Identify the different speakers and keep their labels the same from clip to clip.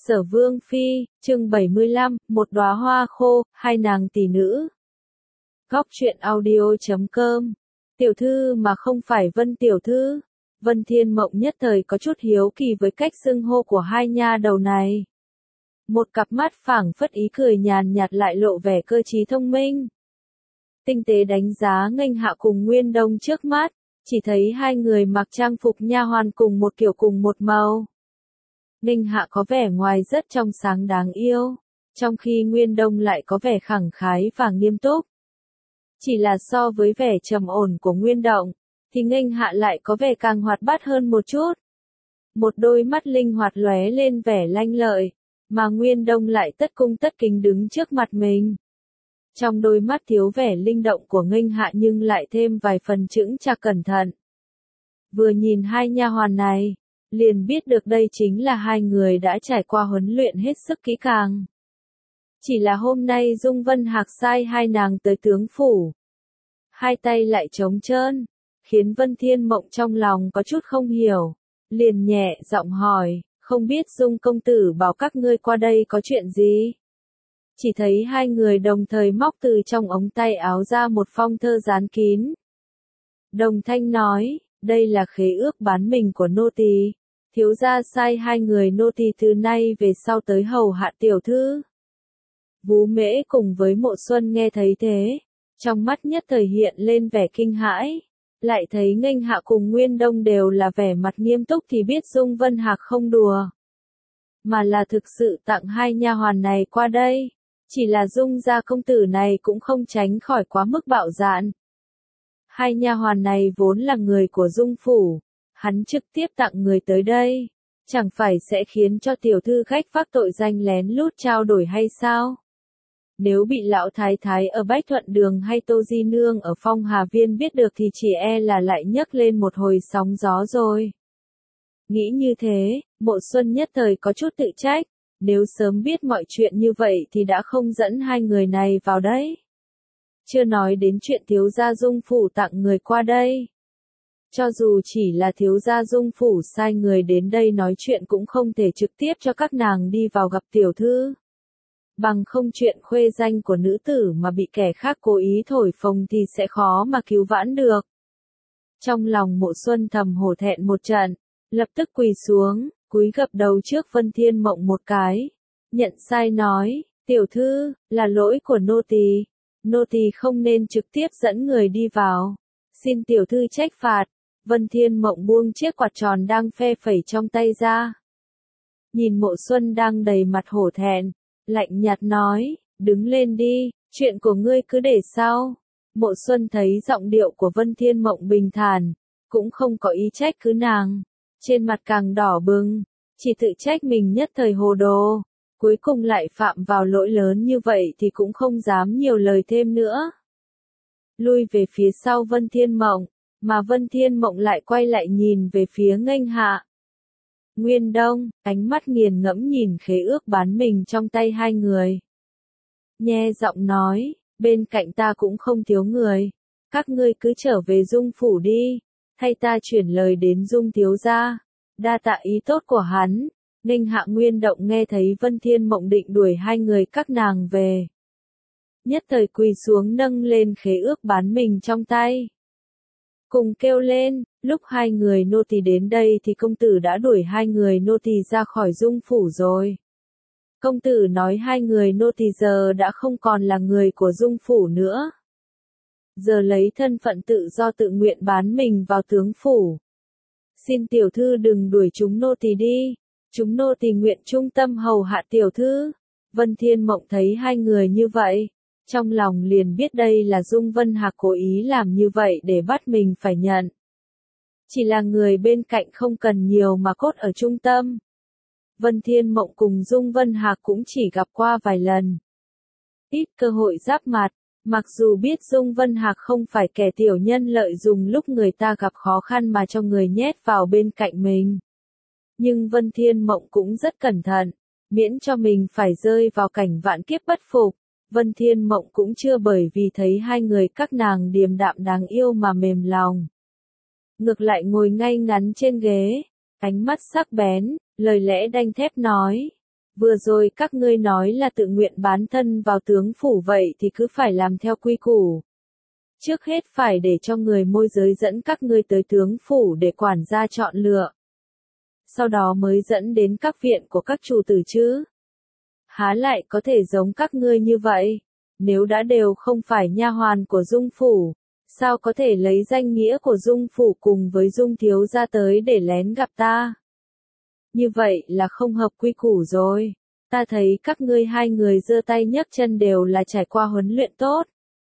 Speaker 1: Sở Vương Phi, chương 75, một đóa hoa khô, hai nàng tỷ nữ. Góc truyện audio.com. Tiểu thư mà không phải Vân tiểu thư. Vân Thiên Mộng nhất thời có chút hiếu kỳ với cách xưng hô của hai nha đầu này. Một cặp mắt phảng phất ý cười nhàn nhạt lại lộ vẻ cơ trí thông minh. Tinh tế đánh giá Nghênh Hạ cùng Nguyên Đông trước mắt, chỉ thấy hai người mặc trang phục nha hoàn cùng một kiểu cùng một màu. Nghênh Hạ có vẻ ngoài rất trong sáng đáng yêu, trong khi Nguyên Đông lại có vẻ khẳng khái và nghiêm túc. Chỉ là so với vẻ trầm ổn của Nguyên Động, thì Nghênh Hạ lại có vẻ càng hoạt bát hơn một chút. Một đôi mắt linh hoạt lóe lên vẻ lanh lợi, mà Nguyên Đông lại tất cung tất kính đứng trước mặt mình. Trong đôi mắt thiếu vẻ linh động của Nghênh Hạ nhưng lại thêm vài phần chững chạc cẩn thận. Vừa nhìn hai nha hoàn này, liền biết được đây chính là hai người đã trải qua huấn luyện hết sức kỹ càng. Chỉ là hôm nay Dung Vân Hạc sai hai nàng tới tướng phủ. Hai tay lại trống trơn, khiến Vân Thiên Mộng trong lòng có chút không hiểu. Liền nhẹ giọng hỏi, không biết Dung công tử bảo các ngươi qua đây có chuyện gì? Chỉ thấy hai người đồng thời móc từ trong ống tay áo ra một phong thơ dán kín. Đồng thanh nói, đây là khế ước bán mình của nô tỳ. Thiếu gia sai hai người nô tỳ từ nay về sau tới hầu hạ tiểu thư. Vú Mễ cùng với Mộ Xuân nghe thấy thế, trong mắt nhất thời hiện lên vẻ kinh hãi, lại thấy Nghênh Hạ cùng Nguyên Đông đều là vẻ mặt nghiêm túc thì biết Dung Vân Hạc không đùa, mà là thực sự tặng hai nha hoàn này qua đây. Chỉ là Dung gia công tử này cũng không tránh khỏi quá mức bạo dạn. Hai nha hoàn này vốn là người của Dung phủ, hắn trực tiếp tặng người tới đây, chẳng phải sẽ khiến cho tiểu thư khách phác tội danh lén lút trao đổi hay sao? Nếu bị lão thái thái ở Bách Thuận Đường hay Tô Di Nương ở Phong Hà Viên biết được thì chỉ e là lại nhấc lên một hồi sóng gió rồi. Nghĩ như thế, Mộ Xuân nhất thời có chút tự trách, nếu sớm biết mọi chuyện như vậy thì đã không dẫn hai người này vào đấy. Chưa nói đến chuyện thiếu gia Dung phủ tặng người qua đây. Cho dù chỉ là thiếu gia Dung phủ sai người đến đây nói chuyện cũng không thể trực tiếp cho các nàng đi vào gặp tiểu thư. Bằng không chuyện khuê danh của nữ tử mà bị kẻ khác cố ý thổi phồng thì sẽ khó mà cứu vãn được. Trong lòng Mộ Xuân thầm hổ thẹn một trận, lập tức quỳ xuống, cúi gập đầu trước Vân Thiên Mộng một cái, nhận sai nói, tiểu thư, là lỗi của nô tỳ không nên trực tiếp dẫn người đi vào, xin tiểu thư trách phạt. Vân Thiên Mộng buông chiếc quạt tròn đang phe phẩy trong tay ra. Nhìn Mộ Xuân đang đầy mặt hổ thẹn, lạnh nhạt nói, đứng lên đi, chuyện của ngươi cứ để sau. Mộ Xuân thấy giọng điệu của Vân Thiên Mộng bình thản, cũng không có ý trách cứ nàng, trên mặt càng đỏ bừng, chỉ tự trách mình nhất thời hồ đồ, cuối cùng lại phạm vào lỗi lớn như vậy thì cũng không dám nhiều lời thêm nữa. Lui về phía sau Vân Thiên Mộng, mà Vân Thiên Mộng lại quay lại nhìn về phía Nghênh Hạ. Nguyên Đông, ánh mắt nghiền ngẫm nhìn khế ước bán mình trong tay hai người. Nhe giọng nói, bên cạnh ta cũng không thiếu người, các ngươi cứ trở về Dung phủ đi, thay ta chuyển lời đến Dung thiếu gia, đa tạ ý tốt của hắn. Nghênh Hạ Nguyên Động nghe thấy Vân Thiên Mộng định đuổi hai người các nàng về, nhất thời quỳ xuống nâng lên khế ước bán mình trong tay. Cùng kêu lên, lúc hai người nô tỳ đến đây thì công tử đã đuổi hai người nô tỳ ra khỏi Dung phủ rồi. Công tử nói hai người nô tỳ giờ đã không còn là người của Dung phủ nữa. Giờ lấy thân phận tự do tự nguyện bán mình vào tướng phủ. Xin tiểu thư đừng đuổi chúng nô tỳ đi, chúng nô tỳ nguyện trung tâm hầu hạ tiểu thư. Vân Thiên Mộng thấy hai người như vậy, trong lòng liền biết đây là Dung Vân Hạc cố ý làm như vậy để bắt mình phải nhận. Chỉ là người bên cạnh không cần nhiều mà cốt ở trung tâm. Vân Thiên Mộng cùng Dung Vân Hạc cũng chỉ gặp qua vài lần. Ít cơ hội giáp mặt, mặc dù biết Dung Vân Hạc không phải kẻ tiểu nhân lợi dụng lúc người ta gặp khó khăn mà cho người nhét vào bên cạnh mình. Nhưng Vân Thiên Mộng cũng rất cẩn thận, miễn cho mình phải rơi vào cảnh vạn kiếp bất phục. Vân Thiên Mộng cũng chưa bởi vì thấy hai người các nàng điềm đạm đáng yêu mà mềm lòng. Ngược lại ngồi ngay ngắn trên ghế, ánh mắt sắc bén, lời lẽ đanh thép nói. Vừa rồi các ngươi nói là tự nguyện bán thân vào tướng phủ vậy thì cứ phải làm theo quy củ. Trước hết phải để cho người môi giới dẫn các ngươi tới tướng phủ để quản gia chọn lựa. Sau đó mới dẫn đến các viện của các chủ tử chứ. Há lại có thể giống các ngươi như vậy, nếu đã đều không phải nha hoàn của Dung phủ, sao có thể lấy danh nghĩa của Dung phủ cùng với Dung thiếu gia tới để lén gặp ta? Như vậy là không hợp quy củ rồi. Ta thấy các ngươi hai người giơ tay nhấc chân đều là trải qua huấn luyện tốt.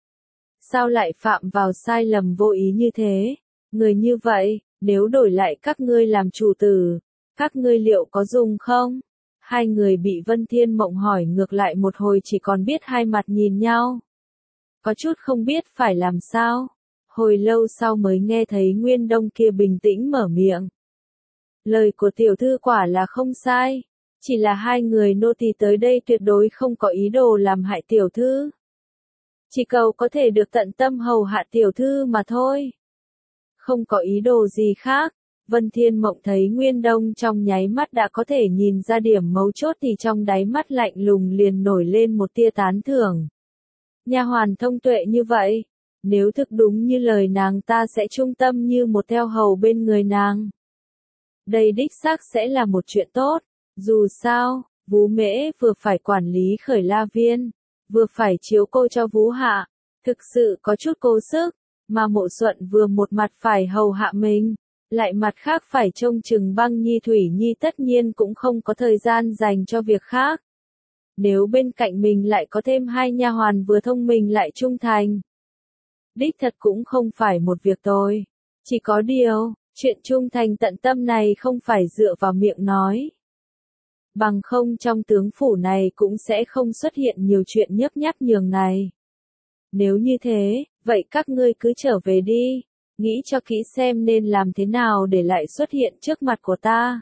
Speaker 1: Sao lại phạm vào sai lầm vô ý như thế? Người như vậy, nếu đổi lại các ngươi làm chủ tử, các ngươi liệu có dùng không? Hai người bị Vân Thiên Mộng hỏi ngược lại một hồi chỉ còn biết hai mặt nhìn nhau. Có chút không biết phải làm sao. Hồi lâu sau mới nghe thấy Nguyên Đông kia bình tĩnh mở miệng. Lời của tiểu thư quả là không sai. Chỉ là hai người nô tỳ tới đây tuyệt đối không có ý đồ làm hại tiểu thư. Chỉ cầu có thể được tận tâm hầu hạ tiểu thư mà thôi. Không có ý đồ gì khác. Vân Thiên Mộng thấy Nguyên Đông trong nháy mắt đã có thể nhìn ra điểm mấu chốt thì trong đáy mắt lạnh lùng liền nổi lên một tia tán thưởng. Nha hoàn thông tuệ như vậy, nếu thực đúng như lời nàng ta sẽ trung tâm như một theo hầu bên người nàng. Đây đích xác sẽ là một chuyện tốt, dù sao, Vú Mễ vừa phải quản lý Khởi La Viên, vừa phải chiếu cô cho Vú Hạ, thực sự có chút cố sức, mà Mộ Xuân vừa một mặt phải hầu hạ mình, lại mặt khác phải trông chừng Băng Nhi Thủy Nhi tất nhiên cũng không có thời gian dành cho việc khác. Nếu bên cạnh mình lại có thêm hai nha hoàn vừa thông minh lại trung thành, đích thật cũng không phải một việc tồi. Chỉ có điều, chuyện trung thành tận tâm này không phải dựa vào miệng nói. Bằng không trong tướng phủ này cũng sẽ không xuất hiện nhiều chuyện nhấp nháp nhường này. Nếu như thế, vậy các ngươi cứ trở về đi, nghĩ cho kỹ xem nên làm thế nào để lại xuất hiện trước mặt của ta.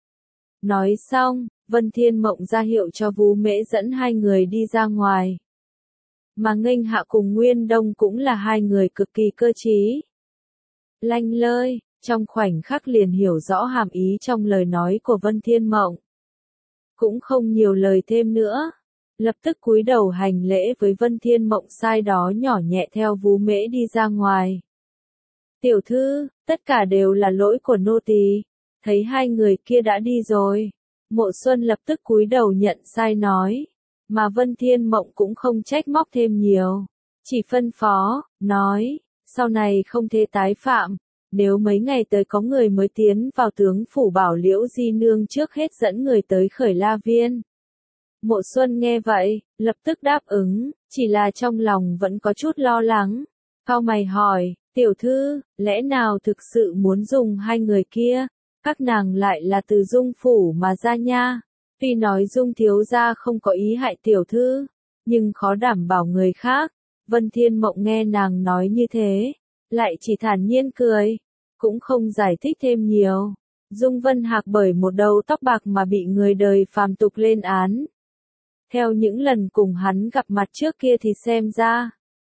Speaker 1: Nói xong, Vân Thiên Mộng ra hiệu cho Vú Mễ dẫn hai người đi ra ngoài. Mà Nghênh Hạ cùng Nguyên Đông cũng là hai người cực kỳ cơ trí. Lanh lơi, trong khoảnh khắc liền hiểu rõ hàm ý trong lời nói của Vân Thiên Mộng. Cũng không nhiều lời thêm nữa. Lập tức cúi đầu hành lễ với Vân Thiên Mộng sai đó nhỏ nhẹ theo Vú Mễ đi ra ngoài. Tiểu thư, tất cả đều là lỗi của nô tỳ. Thấy hai người kia đã đi rồi. Mộ Xuân lập tức cúi đầu nhận sai nói. Mà Vân Thiên Mộng cũng không trách móc thêm nhiều. Chỉ phân phó, nói, sau này không thể tái phạm. Nếu mấy ngày tới có người mới tiến vào tướng phủ bảo Liễu Di Nương trước hết dẫn người tới Khởi La Viên. Mộ Xuân nghe vậy, lập tức đáp ứng, chỉ là trong lòng vẫn có chút lo lắng. Cau mày hỏi, tiểu thư, lẽ nào thực sự muốn dùng hai người kia? Các nàng lại là từ Dung phủ mà ra nha. Tuy nói Dung thiếu gia không có ý hại tiểu thư, nhưng khó đảm bảo người khác. Vân Thiên Mộng nghe nàng nói như thế, lại chỉ thản nhiên cười, cũng không giải thích thêm nhiều. Dung Vân Hạc bởi một đầu tóc bạc mà bị người đời phàm tục lên án. Theo những lần cùng hắn gặp mặt trước kia thì xem ra,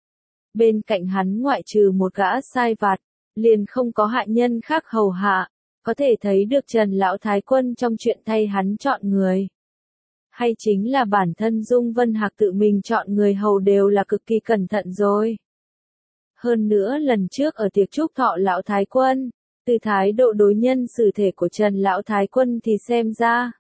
Speaker 1: bên cạnh hắn ngoại trừ một gã sai vặt, liền không có hạ nhân khác hầu hạ, có thể thấy được Trần Lão Thái Quân trong chuyện thay hắn chọn người. Hay chính là bản thân Dung Vân Hạc tự mình chọn người hầu đều là cực kỳ cẩn thận rồi. Hơn nữa lần trước ở tiệc chúc thọ Lão Thái Quân, từ thái độ đối nhân xử thể của Trần Lão Thái Quân thì xem ra,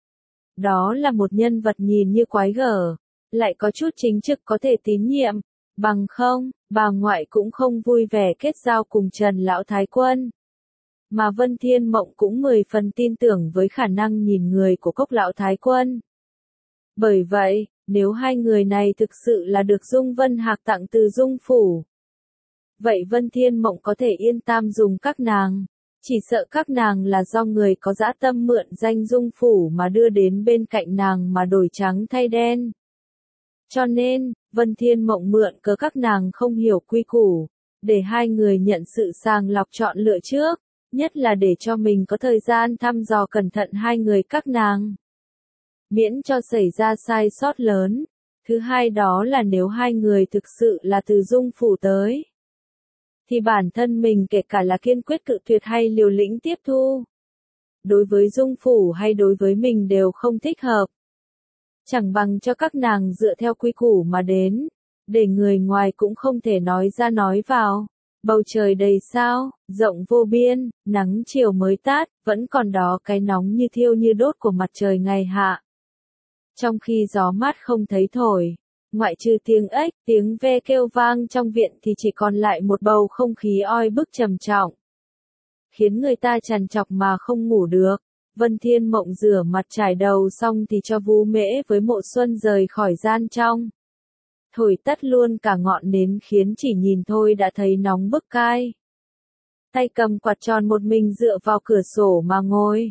Speaker 1: đó là một nhân vật nhìn như quái gở, lại có chút chính trực có thể tín nhiệm, bằng không, bà ngoại cũng không vui vẻ kết giao cùng Trần Lão Thái Quân. Mà Vân Thiên Mộng cũng 10 phần tin tưởng với khả năng nhìn người của Cốc Lão Thái Quân. Bởi vậy, nếu hai người này thực sự là được Dung Vân Hạc tặng từ Dung phủ, vậy Vân Thiên Mộng có thể yên tâm dùng các nàng. Chỉ sợ các nàng là do người có dã tâm mượn danh Dung phủ mà đưa đến bên cạnh nàng mà đổi trắng thay đen. Cho nên, Vân Thiên Mộng mượn cớ các nàng không hiểu quy củ, để hai người nhận sự sàng lọc chọn lựa trước, nhất là để cho mình có thời gian thăm dò cẩn thận hai người các nàng. Miễn cho xảy ra sai sót lớn. Thứ hai đó là nếu hai người thực sự là từ Dung phủ tới, thì bản thân mình kể cả là kiên quyết cự tuyệt hay liều lĩnh tiếp thu. Đối với Dung phủ hay đối với mình đều không thích hợp. Chẳng bằng cho các nàng dựa theo quy củ mà đến, để người ngoài cũng không thể nói ra nói vào. Bầu trời đầy sao, rộng vô biên, nắng chiều mới tát, vẫn còn đó cái nóng như thiêu như đốt của mặt trời ngày hạ. Trong khi gió mát không thấy thổi, ngoại trừ tiếng ếch, tiếng ve kêu vang trong viện thì chỉ còn lại một bầu không khí oi bức trầm trọng, khiến người ta trằn trọc mà không ngủ được. Vân Thiên Mộng rửa mặt trải đầu xong thì cho Vu Mễ với Mộ Xuân rời khỏi gian trong. Thổi tắt luôn cả ngọn nến khiến chỉ nhìn thôi đã thấy nóng bức cai. Tay cầm quạt tròn một mình dựa vào cửa sổ mà ngồi.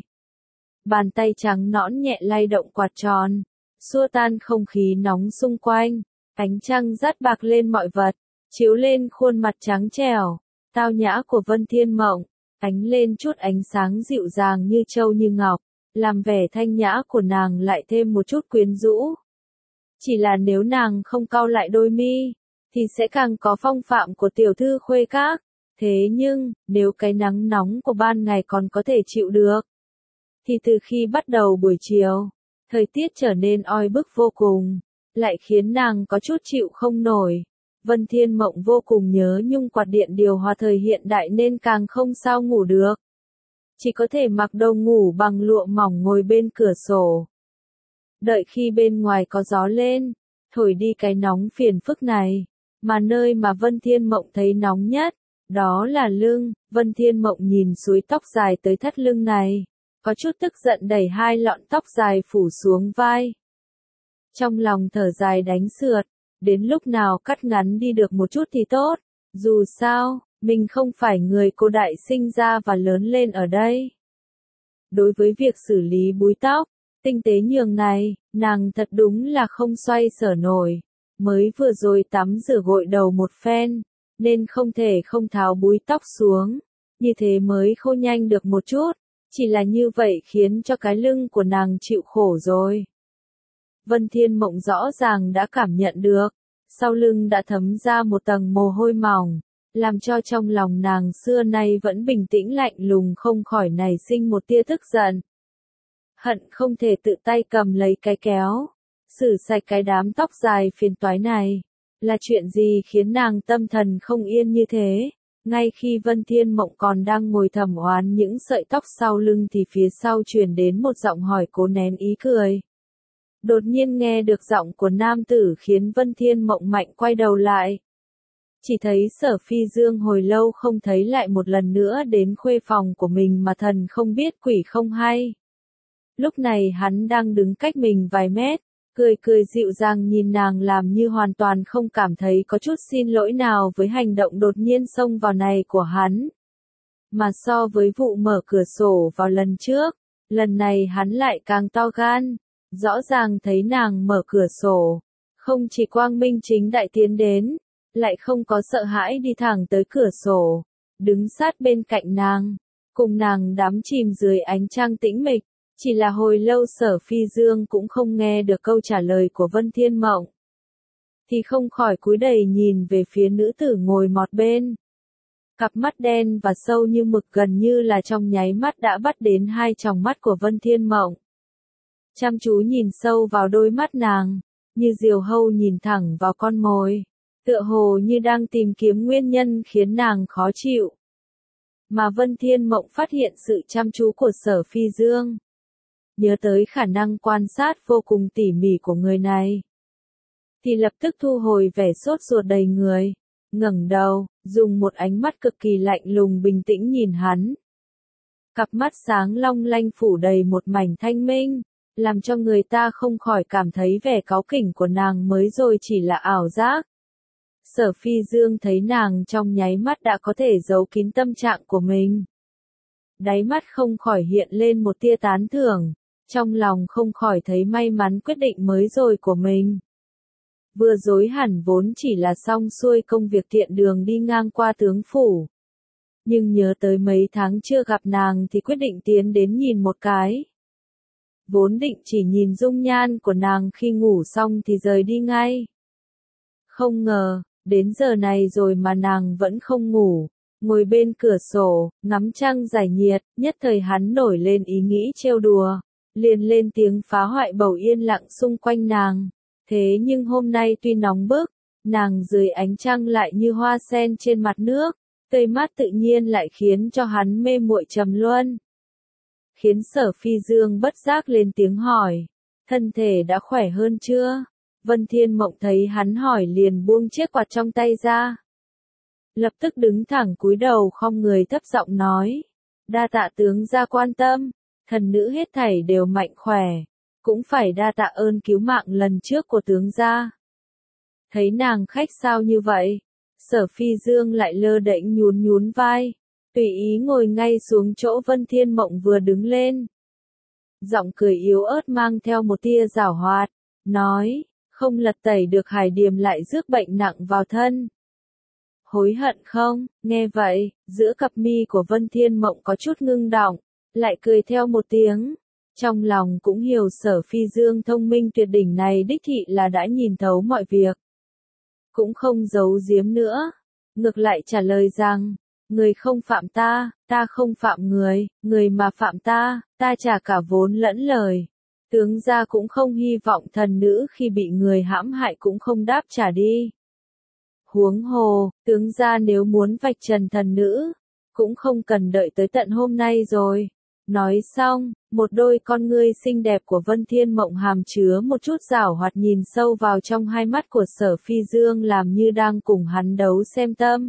Speaker 1: Bàn tay trắng nõn nhẹ lay động quạt tròn, xua tan không khí nóng xung quanh. Ánh trăng rát bạc lên mọi vật, chiếu lên khuôn mặt trắng trẻo, tao nhã của Vân Thiên Mộng, ánh lên chút ánh sáng dịu dàng như châu như ngọc, làm vẻ thanh nhã của nàng lại thêm một chút quyến rũ. Chỉ là nếu nàng không cau lại đôi mi, thì sẽ càng có phong phạm của tiểu thư khuê các. Thế nhưng, nếu cái nắng nóng của ban ngày còn có thể chịu được, thì từ khi bắt đầu buổi chiều, thời tiết trở nên oi bức vô cùng, lại khiến nàng có chút chịu không nổi. Vân Thiên Mộng vô cùng nhớ nhung quạt điện điều hòa thời hiện đại nên càng không sao ngủ được. Chỉ có thể mặc đồ ngủ bằng lụa mỏng ngồi bên cửa sổ. Đợi khi bên ngoài có gió lên, thổi đi cái nóng phiền phức này, mà nơi mà Vân Thiên Mộng thấy nóng nhất, đó là lưng. Vân Thiên Mộng nhìn suối tóc dài tới thắt lưng này, có chút tức giận đẩy hai lọn tóc dài phủ xuống vai. Trong lòng thở dài đánh sượt, đến lúc nào cắt ngắn đi được một chút thì tốt, dù sao, mình không phải người cô đại sinh ra và lớn lên ở đây. Đối với việc xử lý búi tóc, tinh tế nhường này, nàng thật đúng là không xoay sở nổi. Mới vừa rồi tắm rửa gội đầu một phen, nên không thể không tháo búi tóc xuống, như thế mới khô nhanh được một chút, chỉ là như vậy khiến cho cái lưng của nàng chịu khổ rồi. Vân Thiên Mộng rõ ràng đã cảm nhận được, sau lưng đã thấm ra một tầng mồ hôi mỏng, làm cho trong lòng nàng xưa nay vẫn bình tĩnh lạnh lùng không khỏi nảy sinh một tia tức giận. Hận không thể tự tay cầm lấy cái kéo, xử sạch cái đám tóc dài phiền toái này. Là chuyện gì khiến nàng tâm thần không yên như thế? Ngay khi Vân Thiên Mộng còn đang ngồi thầm oán những sợi tóc sau lưng thì phía sau truyền đến một giọng hỏi cố nén ý cười. Đột nhiên nghe được giọng của nam tử khiến Vân Thiên Mộng mạnh quay đầu lại. Chỉ thấy Sở Phi Dương hồi lâu không thấy lại một lần nữa đến khuê phòng của mình mà thần không biết quỷ không hay. Lúc này hắn đang đứng cách mình vài mét, cười cười dịu dàng nhìn nàng làm như hoàn toàn không cảm thấy có chút xin lỗi nào với hành động đột nhiên xông vào này của hắn. Mà so với vụ mở cửa sổ vào lần trước, lần này hắn lại càng to gan, rõ ràng thấy nàng mở cửa sổ, không chỉ quang minh chính đại tiến đến, lại không có sợ hãi đi thẳng tới cửa sổ, đứng sát bên cạnh nàng, cùng nàng đắm chìm dưới ánh trăng tĩnh mịch. Chỉ là hồi lâu Sở Phi Dương cũng không nghe được câu trả lời của Vân Thiên Mộng, thì không khỏi cúi đầu nhìn về phía nữ tử ngồi mọt bên. Cặp mắt đen và sâu như mực gần như là trong nháy mắt đã bắt đến hai tròng mắt của Vân Thiên Mộng. Chăm chú nhìn sâu vào đôi mắt nàng, như diều hâu nhìn thẳng vào con mồi, tựa hồ như đang tìm kiếm nguyên nhân khiến nàng khó chịu. Mà Vân Thiên Mộng phát hiện sự chăm chú của Sở Phi Dương, nhớ tới khả năng quan sát vô cùng tỉ mỉ của người này, thì lập tức thu hồi vẻ sốt ruột đầy người, ngẩng đầu, dùng một ánh mắt cực kỳ lạnh lùng bình tĩnh nhìn hắn. Cặp mắt sáng long lanh phủ đầy một mảnh thanh minh, làm cho người ta không khỏi cảm thấy vẻ cáu kỉnh của nàng mới rồi chỉ là ảo giác. Sở Phi Dương thấy nàng trong nháy mắt đã có thể giấu kín tâm trạng của mình. Đáy mắt không khỏi hiện lên một tia tán thưởng, trong lòng không khỏi thấy may mắn quyết định mới rồi của mình. Vừa rồi hẳn vốn chỉ là xong xuôi công việc tiện đường đi ngang qua tướng phủ. Nhưng nhớ tới mấy tháng chưa gặp nàng thì quyết định tiến đến nhìn một cái. Vốn định chỉ nhìn dung nhan của nàng khi ngủ xong thì rời đi ngay. Không ngờ, đến giờ này rồi mà nàng vẫn không ngủ, ngồi bên cửa sổ, ngắm trăng giải nhiệt, nhất thời hắn nổi lên ý nghĩ trêu đùa. liền lên tiếng phá hoại bầu yên lặng xung quanh nàng. Thế nhưng hôm nay tuy nóng bức, nàng dưới ánh trăng lại như hoa sen trên mặt nước, tươi mát tự nhiên lại khiến cho hắn mê muội trầm luân. Khiến Sở Phi Dương bất giác lên tiếng hỏi, thân thể đã khỏe hơn chưa? Vân Thiên Mộng thấy hắn hỏi liền buông chiếc quạt trong tay ra. Lập tức đứng thẳng cúi đầu khom người thấp giọng nói, đa tạ tướng gia quan tâm, thần nữ hết thảy đều mạnh khỏe, cũng phải đa tạ ơn cứu mạng lần trước của tướng gia. Thấy nàng khách sao như vậy, Sở Phi Dương lại lơ đễnh nhún nhún vai, tùy ý ngồi ngay xuống chỗ Vân Thiên Mộng vừa đứng lên. Giọng cười yếu ớt mang theo một tia giảo hoạt, nói, không lật tẩy được Hải Điềm lại rước bệnh nặng vào thân. Hối hận không? Nghe vậy, giữa cặp mi của Vân Thiên Mộng có chút ngưng đọng, lại cười theo một tiếng. Trong lòng cũng hiểu Sở Phi Dương thông minh tuyệt đỉnh này đích thị là đã nhìn thấu mọi việc. Cũng không giấu giếm nữa, ngược lại trả lời rằng, người không phạm ta, ta không phạm người, người mà phạm ta, ta trả cả vốn lẫn lời. Tướng gia cũng không hy vọng thần nữ khi bị người hãm hại cũng không đáp trả đi. Huống hồ, tướng gia nếu muốn vạch trần thần nữ, cũng không cần đợi tới tận hôm nay rồi. Nói xong, một đôi con ngươi xinh đẹp của Vân Thiên Mộng hàm chứa một chút giảo hoạt nhìn sâu vào trong hai mắt của Sở Phi Dương làm như đang cùng hắn đấu xem tâm.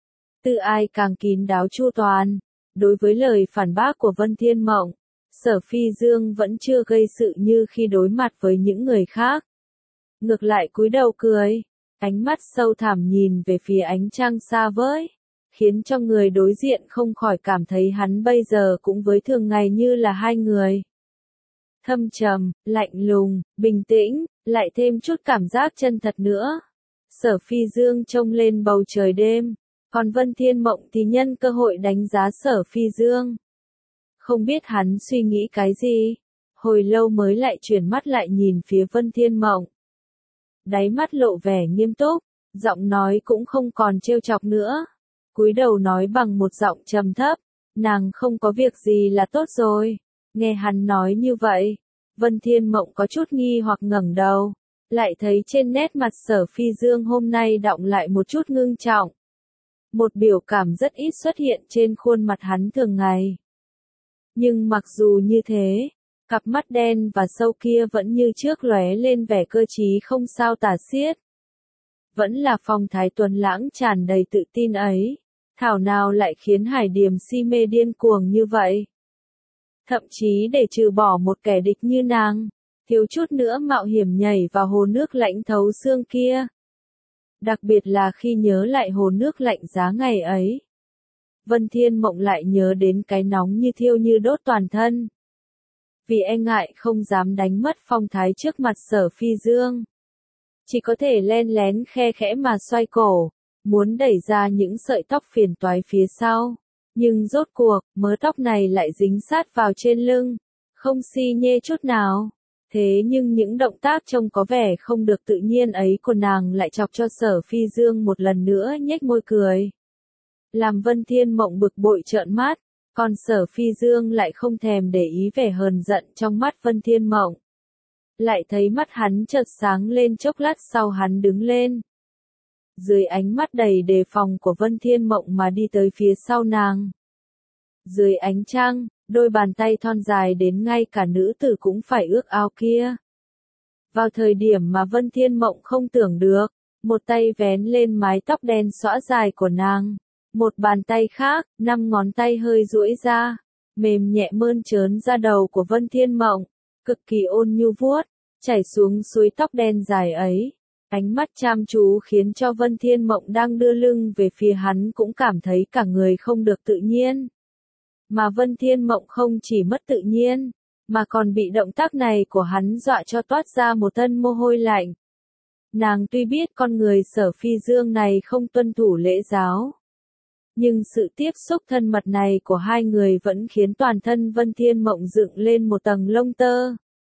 Speaker 1: Tự ai càng kín đáo chu toàn. Đối với lời phản bác của Vân Thiên Mộng, Sở Phi Dương vẫn chưa gây sự như khi đối mặt với những người khác. Ngược lại cúi đầu cười, ánh mắt sâu thẳm nhìn về phía ánh trăng xa vời, khiến cho người đối diện không khỏi cảm thấy hắn bây giờ cũng với thường ngày như là hai người. Thâm trầm, lạnh lùng, bình tĩnh, lại thêm chút cảm giác chân thật nữa. Sở Phi Dương trông lên bầu trời đêm, còn Vân Thiên Mộng thì nhân cơ hội đánh giá Sở Phi Dương. Không biết hắn suy nghĩ cái gì, hồi lâu mới lại chuyển mắt lại nhìn phía Vân Thiên Mộng. Đáy mắt lộ vẻ nghiêm túc, giọng nói cũng không còn trêu chọc nữa. Cúi đầu nói bằng một giọng trầm thấp, nàng không có việc gì là tốt rồi. Nghe hắn nói như vậy, Vân Thiên Mộng có chút nghi hoặc ngẩng đầu, lại thấy trên nét mặt Sở Phi Dương hôm nay đọng lại một chút ngưng trọng. Một biểu cảm rất ít xuất hiện trên khuôn mặt hắn thường ngày. Nhưng mặc dù như thế, cặp mắt đen và sâu kia vẫn như trước lóe lên vẻ cơ trí không sao tả xiết. Vẫn là phong thái tuấn lãng tràn đầy tự tin ấy, thảo nào lại khiến Hải Điềm si mê điên cuồng như vậy. Thậm chí để trừ bỏ một kẻ địch như nàng, thiếu chút nữa mạo hiểm nhảy vào hồ nước lạnh thấu xương kia. Đặc biệt là khi nhớ lại hồ nước lạnh giá ngày ấy. Vân Thiên Mộng lại nhớ đến cái nóng như thiêu như đốt toàn thân. Vì e ngại không dám đánh mất phong thái trước mặt Sở Phi Dương, chỉ có thể len lén khe khẽ mà xoay cổ, muốn đẩy ra những sợi tóc phiền toái phía sau. Nhưng rốt cuộc, mớ tóc này lại dính sát vào trên lưng, không xi nhê chút nào. Thế nhưng những động tác trông có vẻ không được tự nhiên ấy của nàng lại chọc cho Sở Phi Dương một lần nữa nhếch môi cười. Làm Vân Thiên Mộng bực bội trợn mắt, còn Sở Phi Dương lại không thèm để ý vẻ hờn giận trong mắt Vân Thiên Mộng. Lại thấy mắt hắn chợt sáng lên chốc lát sau hắn đứng lên. Dưới ánh mắt đầy đề phòng của Vân Thiên Mộng mà đi tới phía sau nàng. Dưới ánh trăng, đôi bàn tay thon dài đến ngay cả nữ tử cũng phải ước ao kia. Vào thời điểm mà Vân Thiên Mộng không tưởng được, một tay vén lên mái tóc đen xõa dài của nàng. Một bàn tay khác, 5 ngón tay hơi duỗi ra, mềm nhẹ mơn trớn ra đầu của Vân Thiên Mộng, cực kỳ ôn nhu vuốt, chảy xuống suối tóc đen dài ấy. Ánh mắt chăm chú khiến cho Vân Thiên Mộng đang đưa lưng về phía hắn cũng cảm thấy cả người không được tự nhiên. Mà Vân Thiên Mộng không chỉ mất tự nhiên, mà còn bị động tác này của hắn dọa cho toát ra một thân mồ hôi lạnh. Nàng tuy biết con người Sở Phi Dương này không tuân thủ lễ giáo, nhưng sự tiếp xúc thân mật này của hai người vẫn khiến toàn thân Vân Thiên Mộng dựng lên một tầng lông tơ.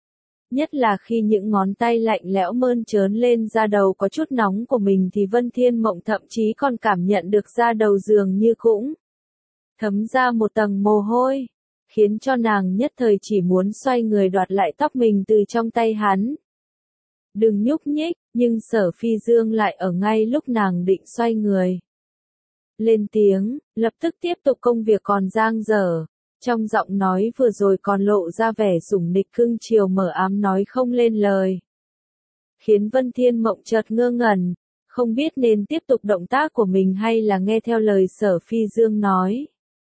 Speaker 1: Nhất là khi những ngón tay lạnh lẽo mơn trớn lên da đầu có chút nóng của mình thì Vân Thiên Mộng thậm chí còn cảm nhận được da đầu dường như cũng thấm ra một tầng mồ hôi. khiến cho nàng nhất thời chỉ muốn xoay người đoạt lại tóc mình từ trong tay hắn. Đừng nhúc nhích, nhưng Sở Phi Dương lại ở ngay lúc nàng định xoay người. Lên tiếng, lập tức tiếp tục công việc còn dang dở. Trong giọng nói vừa rồi còn lộ ra vẻ sủng nịch cưng chiều mờ ám nói không lên lời. Khiến Vân Thiên Mộng chợt ngơ ngẩn, không biết nên tiếp tục động tác của mình hay là nghe theo lời Sở Phi Dương nói.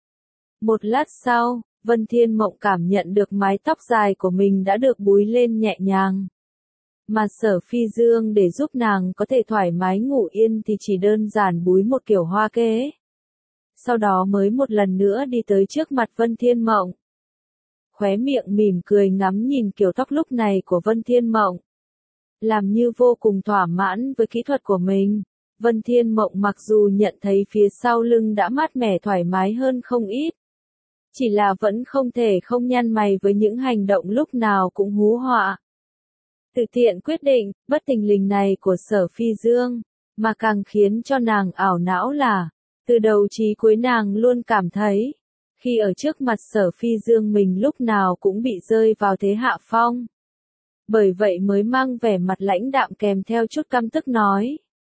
Speaker 1: Một lát sau, Vân Thiên Mộng cảm nhận được mái tóc dài của mình đã được búi lên nhẹ nhàng. Mà Sở Phi Dương để giúp nàng có thể thoải mái ngủ yên thì chỉ đơn giản búi một kiểu hoa kế. Sau đó mới một lần nữa đi tới trước mặt Vân Thiên Mộng. Khóe miệng mỉm cười ngắm nhìn kiểu tóc lúc này của Vân Thiên Mộng. Làm như vô cùng thỏa mãn với kỹ thuật của mình. Vân Thiên Mộng mặc dù nhận thấy phía sau lưng đã mát mẻ thoải mái hơn không ít. Chỉ là vẫn không thể không nhăn mày với những hành động lúc nào cũng hú họa. Tự tiện quyết định, bất thình lình này của Sở Phi Dương, mà càng khiến cho nàng ảo não là, từ đầu chí cuối nàng luôn cảm thấy, khi ở trước mặt Sở Phi Dương mình lúc nào cũng bị rơi vào thế hạ phong. Bởi vậy mới mang vẻ mặt lãnh đạm kèm theo chút căm tức nói.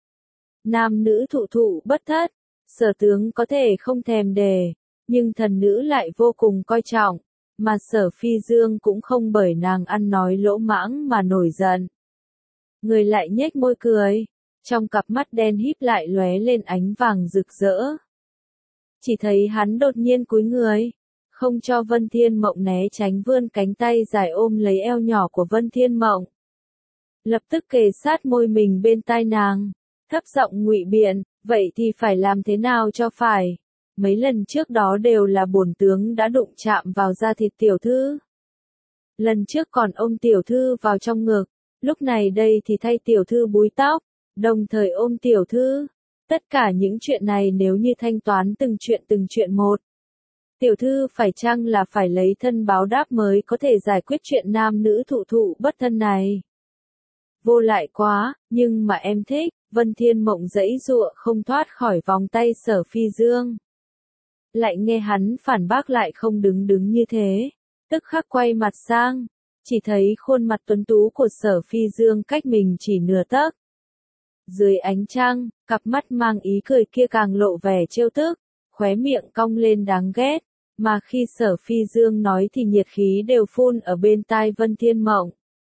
Speaker 1: Nam nữ thụ thụ bất thất, Sở tướng có thể không thèm đề, nhưng thần nữ lại vô cùng coi trọng. Mà Sở Phi Dương cũng không bởi nàng ăn nói lỗ mãng mà nổi giận. Người lại nhếch môi cười, trong cặp mắt đen híp lại lóe lên ánh vàng rực rỡ. Chỉ thấy hắn đột nhiên cúi người, không cho Vân Thiên Mộng né tránh vươn cánh tay dài ôm lấy eo nhỏ của Vân Thiên Mộng. Lập tức kề sát môi mình bên tai nàng, thấp giọng ngụy biện, vậy thì phải làm thế nào cho phải? Mấy lần trước đó đều là bổn tướng đã đụng chạm vào da thịt tiểu thư. Lần trước còn ôm tiểu thư vào trong ngực, lúc này đây thì thay tiểu thư búi tóc, đồng thời ôm tiểu thư. Tất cả những chuyện này nếu như thanh toán từng chuyện một. Tiểu thư phải chăng là phải lấy thân báo đáp mới có thể giải quyết chuyện nam nữ thụ thụ bất thân này? Vô lại quá, nhưng mà em thích. Vân Thiên Mộng giãy giụa không thoát khỏi vòng tay Sở Phi Dương. Lại nghe hắn phản bác lại không đứng như thế, tức khắc quay mặt sang, chỉ thấy khuôn mặt tuấn tú của Sở Phi Dương cách mình chỉ nửa tấc. Dưới ánh trăng, cặp mắt mang ý cười kia càng lộ vẻ trêu tức, khóe miệng cong lên đáng ghét, mà khi Sở Phi Dương nói thì nhiệt khí đều phun ở bên tai Vân Thiên Mộng.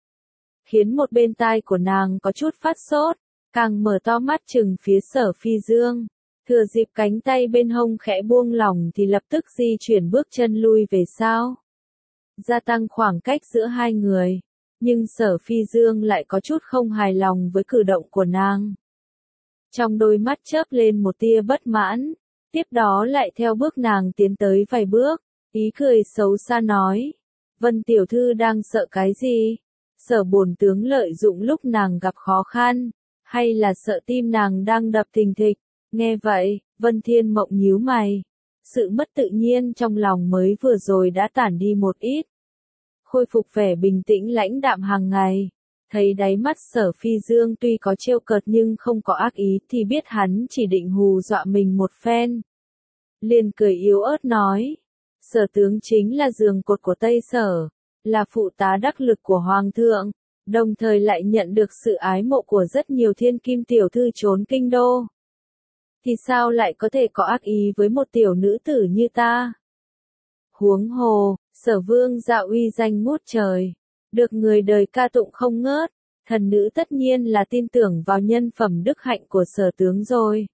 Speaker 1: Khiến một bên tai của nàng có chút phát sốt, càng mở to mắt chừng phía Sở Phi Dương. Thừa dịp cánh tay bên hông khẽ buông lỏng thì lập tức di chuyển bước chân lui về sau. Gia tăng khoảng cách giữa hai người. Nhưng Sở Phi Dương lại có chút không hài lòng với cử động của nàng. Trong đôi mắt chớp lên một tia bất mãn. Tiếp đó lại theo bước nàng tiến tới vài bước. Ý cười xấu xa nói. Vân tiểu thư đang sợ cái gì? Sợ bổn tướng lợi dụng lúc nàng gặp khó khăn. Hay là sợ tim nàng đang đập thình thịch? Nghe vậy, Vân Thiên Mộng nhíu mày. Sự mất tự nhiên trong lòng mới vừa rồi đã tản đi một ít. Khôi phục vẻ bình tĩnh lãnh đạm hàng ngày. Thấy đáy mắt Sở Phi Dương tuy có trêu cợt nhưng không có ác ý thì biết hắn chỉ định hù dọa mình một phen. Liền cười yếu ớt nói. Sở tướng chính là giường cột của Tây Sở, là phụ tá đắc lực của Hoàng thượng, đồng thời lại nhận được sự ái mộ của rất nhiều thiên kim tiểu thư trốn kinh đô. Thì sao lại có thể có ác ý với một tiểu nữ tử như ta? Huống hồ, Sở vương dạ uy danh ngút trời, được người đời ca tụng không ngớt, thần nữ tất nhiên là tin tưởng vào nhân phẩm đức hạnh của Sở tướng rồi.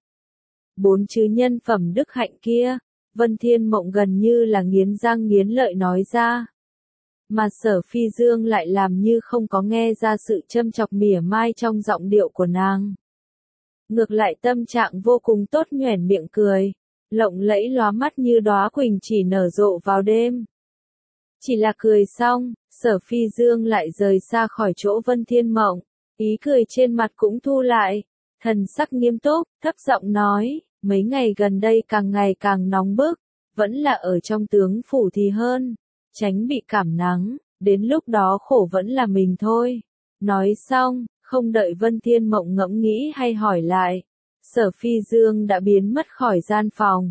Speaker 1: 4 chữ nhân phẩm đức hạnh kia, Vân Thiên Mộng gần như là nghiến răng nghiến lợi nói ra. Mà Sở Phi Dương lại làm như không có nghe ra sự châm chọc mỉa mai trong giọng điệu của nàng. Ngược lại tâm trạng vô cùng tốt, nhoẻn miệng cười, lộng lẫy lóa mắt như đóa quỳnh chỉ nở rộ vào đêm. Chỉ là cười xong, Sở Phi Dương lại rời xa khỏi chỗ Vân Thiên Mộng, ý cười trên mặt cũng thu lại, thần sắc nghiêm túc, thấp giọng nói, mấy ngày gần đây càng ngày càng nóng bức, vẫn là ở trong tướng phủ thì hơn, tránh bị cảm nắng, đến lúc đó khổ vẫn là mình thôi. Nói xong, không đợi Vân Thiên Mộng ngẫm nghĩ hay hỏi lại, Sở Phi Dương đã biến mất khỏi gian phòng,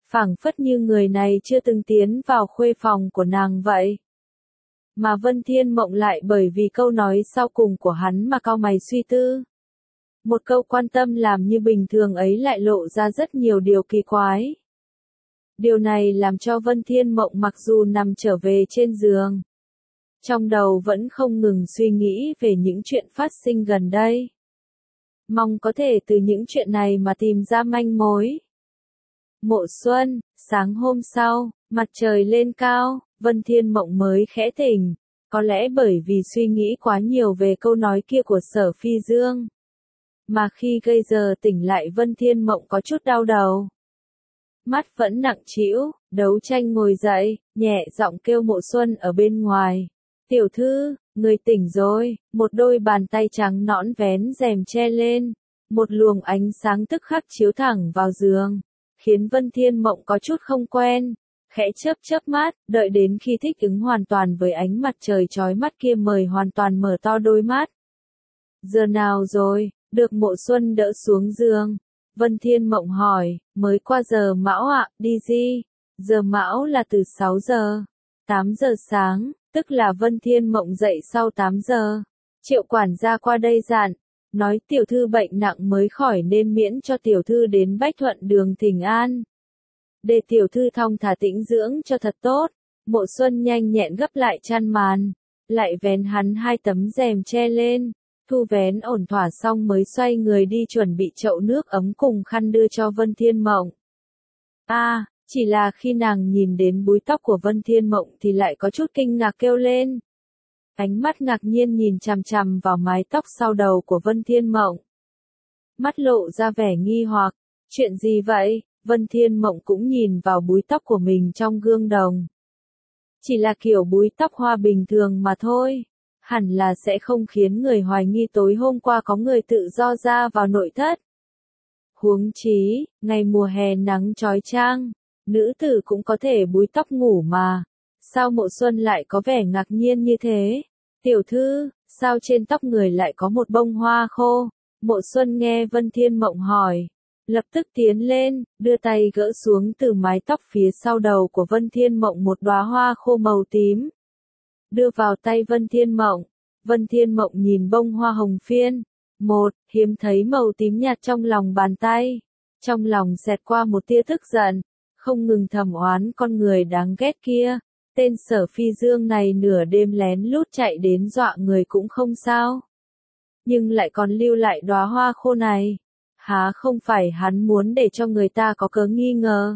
Speaker 1: phảng phất như người này chưa từng tiến vào khuê phòng của nàng vậy. Mà Vân Thiên Mộng lại bởi vì câu nói sau cùng của hắn mà cau mày suy tư. Một câu quan tâm làm như bình thường ấy lại lộ ra rất nhiều điều kỳ quái. Điều này làm cho Vân Thiên Mộng mặc dù nằm trở về trên giường, trong đầu vẫn không ngừng suy nghĩ về những chuyện phát sinh gần đây. Mong có thể từ những chuyện này mà tìm ra manh mối. Mộ xuân, sáng hôm sau, mặt trời lên cao, Vân Thiên Mộng mới khẽ tỉnh, có lẽ bởi vì suy nghĩ quá nhiều về câu nói kia của Sở Phi Dương. Mà khi gây giờ tỉnh lại Vân Thiên Mộng có chút đau đầu. Mắt vẫn nặng trĩu, Đấu Tranh ngồi dậy, nhẹ giọng kêu Mộ Xuân ở bên ngoài. Tiểu thư, người tỉnh rồi, một đôi bàn tay trắng nõn vén rèm che lên. Một luồng ánh sáng tức khắc chiếu thẳng vào giường, khiến Vân Thiên Mộng có chút không quen. Khẽ chớp chớp mắt, đợi đến khi thích ứng hoàn toàn với ánh mặt trời chói mắt kia mới hoàn toàn mở to đôi mắt. Giờ nào rồi, được Mộ Xuân đỡ xuống giường. Vân Thiên Mộng hỏi, mới qua giờ mão ạ, đi gì? Giờ mão là từ 6 giờ, 8 giờ sáng, tức là Vân Thiên Mộng dậy sau 8 giờ. Triệu quản gia qua đây dặn, nói tiểu thư bệnh nặng mới khỏi nên miễn cho tiểu thư đến Bách Thuận Đường thỉnh an. Để tiểu thư thong thả tĩnh dưỡng cho thật tốt. Mộ Xuân nhanh nhẹn gấp lại chăn màn, lại vén hắn hai tấm rèm che lên, thu vén ổn thỏa xong mới xoay người đi chuẩn bị chậu nước ấm cùng khăn đưa cho Vân Thiên Mộng. Chỉ là khi nàng nhìn đến búi tóc của Vân Thiên Mộng thì lại có chút kinh ngạc kêu lên. Ánh mắt ngạc nhiên nhìn chằm chằm vào mái tóc sau đầu của Vân Thiên Mộng. Mắt lộ ra vẻ nghi hoặc, chuyện gì vậy? Vân Thiên Mộng cũng nhìn vào búi tóc của mình trong gương đồng. Chỉ là kiểu búi tóc hoa bình thường mà thôi, hẳn là sẽ không khiến người hoài nghi tối hôm qua có người tự do ra vào nội thất. Huống chí, ngày mùa hè nắng chói chang, nữ tử cũng có thể búi tóc ngủ mà. Sao Mộ Xuân lại có vẻ ngạc nhiên như thế? Tiểu thư, sao trên tóc người lại có một bông hoa khô? Mộ Xuân nghe Vân Thiên Mộng hỏi, lập tức tiến lên, đưa tay gỡ xuống từ mái tóc phía sau đầu của Vân Thiên Mộng một đóa hoa khô màu tím. Đưa vào tay Vân Thiên Mộng. Vân Thiên Mộng nhìn bông hoa hồng phiên, hiếm thấy màu tím nhạt trong lòng bàn tay. Trong lòng xẹt qua một tia tức giận, không ngừng thầm oán con người đáng ghét kia. Tên Sở Phi Dương này nửa đêm lén lút chạy đến dọa người cũng không sao, nhưng lại còn lưu lại đóa hoa khô này. Há không phải hắn muốn để cho người ta có cớ nghi ngờ.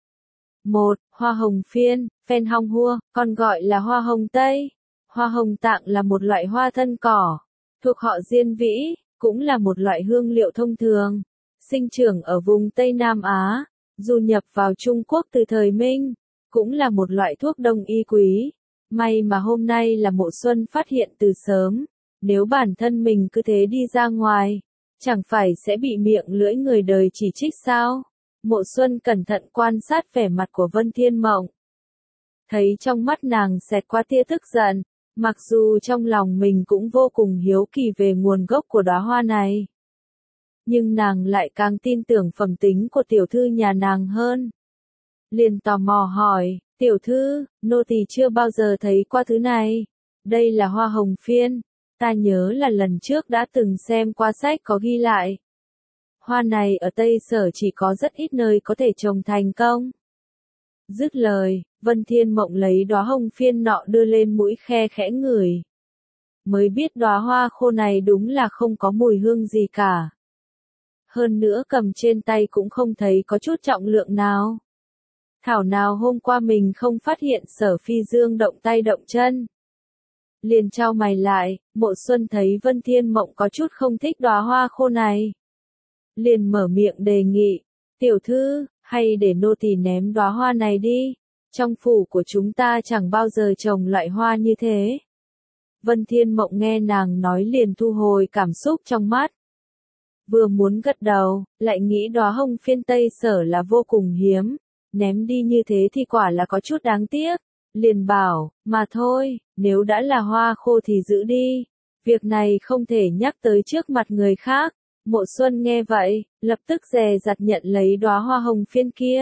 Speaker 1: Hoa hồng phiên, phen hong hua, còn gọi là hoa hồng Tây. Hoa hồng tạng là một loại hoa thân cỏ, thuộc họ Diên Vĩ, cũng là một loại hương liệu thông thường, sinh trưởng ở vùng Tây Nam Á, du nhập vào Trung Quốc từ thời Minh, cũng là một loại thuốc đông y quý. May mà hôm nay là Mộ Xuân phát hiện từ sớm, nếu bản thân mình cứ thế đi ra ngoài, chẳng phải sẽ bị miệng lưỡi người đời chỉ trích sao? Mộ Xuân cẩn thận quan sát vẻ mặt của Vân Thiên Mộng. Thấy trong mắt nàng xẹt qua tia tức giận, mặc dù trong lòng mình cũng vô cùng hiếu kỳ về nguồn gốc của đóa hoa này. Nhưng nàng lại càng tin tưởng phẩm tính của tiểu thư nhà nàng hơn. Liền tò mò hỏi, tiểu thư, nô tỳ chưa bao giờ thấy qua thứ này. Đây là hoa hồng phiên. Ta nhớ là lần trước đã từng xem qua sách có ghi lại. Hoa này ở Tây Sở chỉ có rất ít nơi có thể trồng thành công. Dứt lời, Vân Thiên Mộng lấy đóa hồng phiên nọ đưa lên mũi khe khẽ ngửi. Mới biết đóa hoa khô này đúng là không có mùi hương gì cả. Hơn nữa cầm trên tay cũng không thấy có chút trọng lượng nào. Thảo nào hôm qua mình không phát hiện Sở Phi Dương động tay động chân. Liền chau mày lại, Mộ Xuân thấy Vân Thiên Mộng có chút không thích đóa hoa khô này. Liền mở miệng đề nghị, tiểu thư, hay để nô tỳ ném đóa hoa này đi, trong phủ của chúng ta chẳng bao giờ trồng loại hoa như thế. Vân Thiên Mộng nghe nàng nói liền thu hồi cảm xúc trong mắt. Vừa muốn gật đầu, lại nghĩ đóa hồng phiên Tây Sở là vô cùng hiếm, ném đi như thế thì quả là có chút đáng tiếc. Liền bảo, mà thôi, nếu đã là hoa khô thì giữ đi. Việc này không thể nhắc tới trước mặt người khác. Mộ Xuân nghe vậy, lập tức dè dặt nhận lấy đóa hoa hồng phiên kia.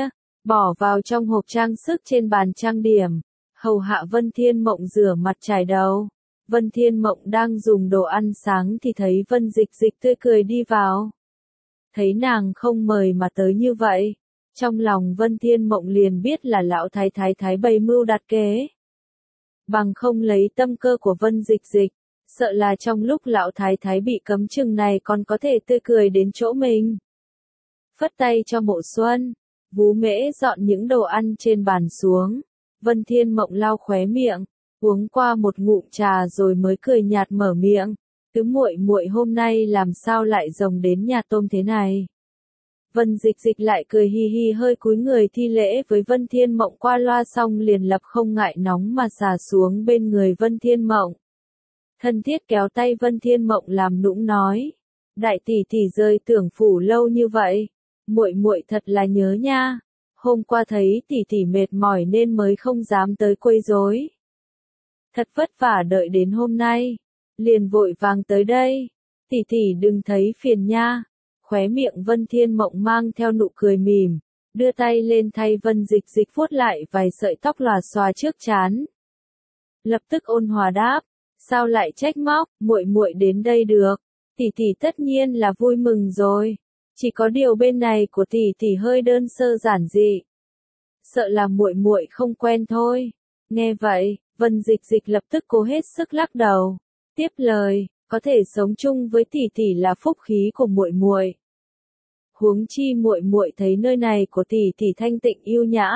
Speaker 1: bỏ vào trong hộp trang sức trên bàn trang điểm, hầu hạ Vân Thiên Mộng rửa mặt chải đầu. Vân Thiên Mộng đang dùng đồ ăn sáng thì thấy Vân Dịch Dịch tươi cười đi vào. Thấy nàng không mời mà tới như vậy, trong lòng Vân Thiên Mộng liền biết là lão thái bày mưu đặt kế. Bằng không lấy tâm cơ của Vân Dịch Dịch, sợ là trong lúc lão thái bị cấm chừng này còn có thể tươi cười đến chỗ mình. Phất tay cho Mộ Xuân, Vú Mễ dọn những đồ ăn trên bàn xuống. Vân Thiên Mộng lau khóe miệng, uống qua một ngụm trà rồi mới cười nhạt mở miệng, "Tứ muội muội hôm nay làm sao lại rồng đến nhà tôm thế này?" Vân Dịch Dịch lại cười hi hi hơi cúi người thi lễ với Vân Thiên Mộng qua loa xong liền lập không ngại nóng mà xà xuống bên người Vân Thiên Mộng. Thân thiết kéo tay Vân Thiên Mộng làm nũng nói, "Đại tỷ tỷ rời Tưởng phủ lâu như vậy, muội muội thật là nhớ nha. Hôm qua thấy tỷ tỷ mệt mỏi nên mới không dám tới quấy rối. Thật vất vả đợi đến hôm nay, liền vội vàng tới đây. Tỷ tỷ đừng thấy phiền nha." Khóe miệng Vân Thiên Mộng mang theo nụ cười mỉm, đưa tay lên thay Vân Dịch Dịch vuốt lại vài sợi tóc lòa xòa trước trán. Lập tức ôn hòa đáp, "Sao lại trách móc, muội muội đến đây được, tỷ tỷ tất nhiên là vui mừng rồi. Chỉ có điều bên này của tỷ tỷ hơi đơn sơ giản dị, sợ là muội muội không quen thôi." Nghe vậy, Vân Dịch Dịch lập tức cố hết sức lắc đầu, tiếp lời, "Có thể sống chung với tỷ tỷ là phúc khí của muội muội. Huống chi muội muội thấy nơi này của tỷ tỷ thanh tịnh yêu nhã,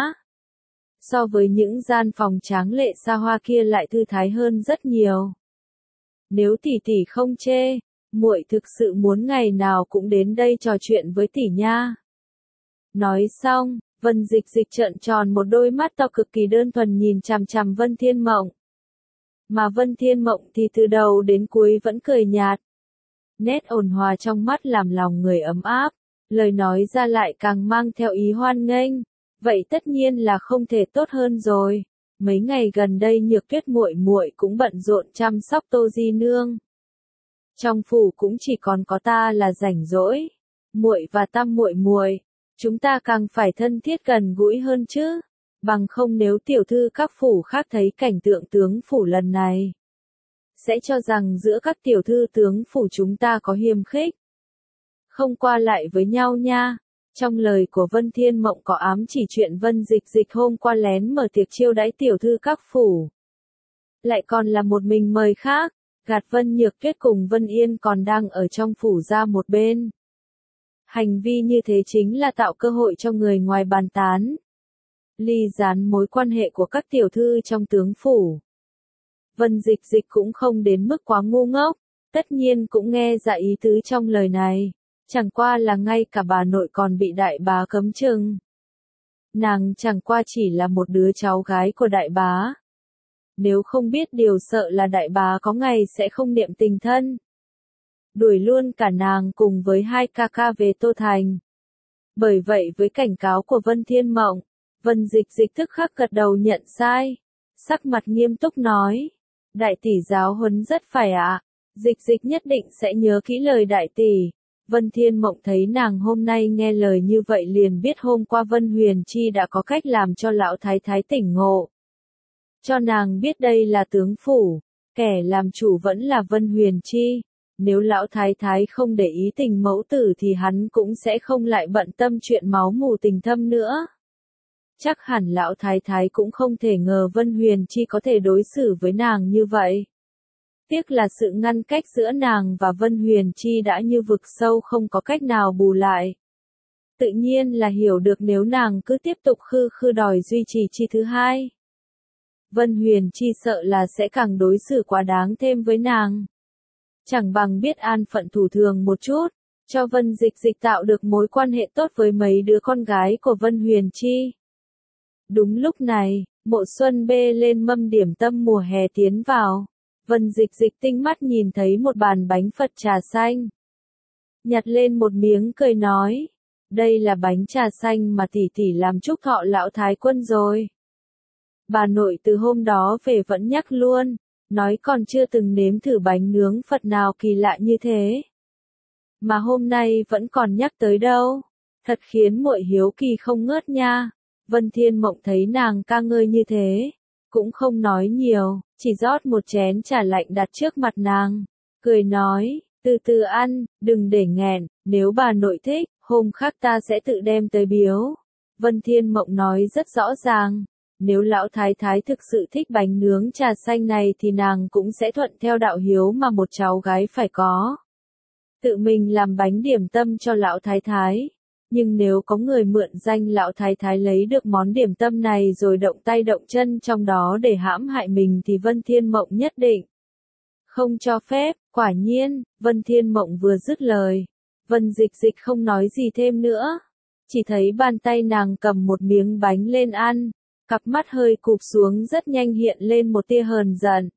Speaker 1: so với những gian phòng tráng lệ xa hoa kia lại thư thái hơn rất nhiều. Nếu tỷ tỷ không chê, muội thực sự muốn ngày nào cũng đến đây trò chuyện với tỷ nha." Nói xong, Vân Dịch Dịch trợn tròn một đôi mắt to cực kỳ đơn thuần nhìn chằm chằm Vân Thiên Mộng. Mà Vân Thiên Mộng thì từ đầu đến cuối vẫn cười nhạt. Nét ôn hòa trong mắt làm lòng người ấm áp, lời nói ra lại càng mang theo ý hoan nghênh. Vậy tất nhiên là không thể tốt hơn rồi. Mấy ngày gần đây Nhược Tuyết muội muội cũng bận rộn chăm sóc Tô Di nương. Trong phủ cũng chỉ còn có ta là rảnh rỗi. Muội và Tam muội muội, chúng ta càng phải thân thiết gần gũi hơn chứ. Bằng không nếu tiểu thư các phủ khác thấy cảnh tượng tướng phủ lần này, sẽ cho rằng giữa các tiểu thư tướng phủ chúng ta có hiềm khích, không qua lại với nhau nha. Trong lời của Vân Thiên Mộng có ám chỉ chuyện Vân Dịch Dịch hôm qua lén mở tiệc chiêu đãi tiểu thư các phủ. Lại còn là một mình mời khác, gạt Vân Nhược Tuyết cùng Vân Yên còn đang ở trong phủ ra một bên. Hành vi như thế chính là tạo cơ hội cho người ngoài bàn tán, ly gián mối quan hệ của các tiểu thư trong tướng phủ. Vân Dịch Dịch cũng không đến mức quá ngu ngốc, tất nhiên cũng nghe ra ý tứ trong lời này, chẳng qua là ngay cả bà nội còn bị đại bá cấm chừng. Nàng chẳng qua chỉ là một đứa cháu gái của đại bá. Nếu không biết điều sợ là đại bá có ngày sẽ không niệm tình thân, đuổi luôn cả nàng cùng với hai ca ca về Tô Thành. Bởi vậy với cảnh cáo của Vân Thiên Mộng, Vân Dịch Dịch tức khắc gật đầu nhận sai, sắc mặt nghiêm túc nói, "Đại tỷ giáo huấn rất phải ạ, Dịch Dịch nhất định sẽ nhớ kỹ lời đại tỷ." Vân Thiên Mộng thấy nàng hôm nay nghe lời như vậy liền biết hôm qua Vân Huyền Chi đã có cách làm cho lão thái tỉnh ngộ. Cho nàng biết đây là tướng phủ, kẻ làm chủ vẫn là Vân Huyền Chi. Nếu lão thái không để ý tình mẫu tử thì hắn cũng sẽ không lại bận tâm chuyện máu mù tình thâm nữa. Chắc hẳn lão thái cũng không thể ngờ Vân Huyền Chi có thể đối xử với nàng như vậy. Tiếc là sự ngăn cách giữa nàng và Vân Huyền Chi đã như vực sâu không có cách nào bù lại. Tự nhiên là hiểu được nếu nàng cứ tiếp tục khư đòi duy trì chi thứ hai, Vân Huyền Chi sợ là sẽ càng đối xử quá đáng thêm với nàng. Chẳng bằng biết an phận thủ thường một chút, cho Vân Dịch Dịch tạo được mối quan hệ tốt với mấy đứa con gái của Vân Huyền Chi. Đúng lúc này, Mộ Xuân bê lên mâm điểm tâm mùa hè tiến vào. Vân Dịch Dịch tinh mắt nhìn thấy một bàn bánh Phật trà xanh. Nhặt lên một miếng cười nói, "Đây là bánh trà xanh mà tỷ tỷ làm chúc thọ lão thái quân rồi. Bà nội từ hôm đó về vẫn nhắc luôn, nói còn chưa từng nếm thử bánh nướng Phật nào kỳ lạ như thế. Mà hôm nay vẫn còn nhắc tới đâu, thật khiến muội hiếu kỳ không ngớt nha." Vân Thiên Mộng thấy nàng ca ngơi như thế, cũng không nói nhiều, chỉ rót một chén trà lạnh đặt trước mặt nàng, cười nói, từ từ ăn, đừng để nghẹn, nếu bà nội thích, hôm khác ta sẽ tự đem tới biếu. Vân Thiên Mộng nói rất rõ ràng, nếu lão thái thái thực sự thích bánh nướng trà xanh này thì nàng cũng sẽ thuận theo đạo hiếu mà một cháu gái phải có. Tự mình làm bánh điểm tâm cho lão thái thái. Nhưng nếu có người mượn danh lão thái thái lấy được món điểm tâm này rồi động tay động chân trong đó để hãm hại mình thì Vân Thiên Mộng nhất định không cho phép. Quả nhiên, Vân Thiên Mộng vừa dứt lời, Vân Dịch Dịch không nói gì thêm nữa, chỉ thấy bàn tay nàng cầm một miếng bánh lên ăn, cặp mắt hơi cụp xuống rất nhanh hiện lên một tia hờn giận.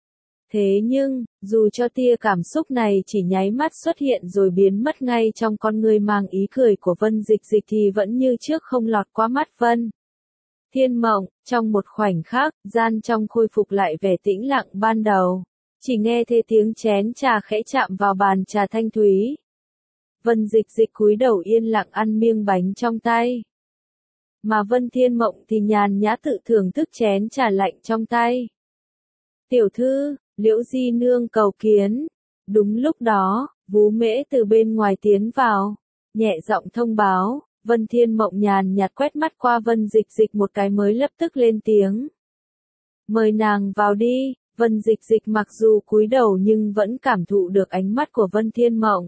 Speaker 1: Thế nhưng, dù cho tia cảm xúc này chỉ nháy mắt xuất hiện rồi biến mất ngay trong con người mang ý cười của Vân Dịch Dịch thì vẫn như trước không lọt qua mắt Vân Thiên Mộng. Trong một khoảnh khắc, gian trong khôi phục lại vẻ tĩnh lặng ban đầu. Chỉ nghe thấy tiếng chén trà khẽ chạm vào bàn trà thanh thúy. Vân Dịch Dịch cúi đầu yên lặng ăn miếng bánh trong tay. Mà Vân Thiên Mộng thì nhàn nhã tự thưởng thức chén trà lạnh trong tay. Tiểu thư, Liễu Di Nương cầu kiến. Đúng lúc đó, Vú Mễ từ bên ngoài tiến vào, nhẹ giọng thông báo. Vân Thiên Mộng nhàn nhạt quét mắt qua Vân Dịch Dịch một cái mới lập tức lên tiếng. Mời nàng vào đi. Vân Dịch Dịch mặc dù cúi đầu nhưng vẫn cảm thụ được ánh mắt của Vân Thiên Mộng.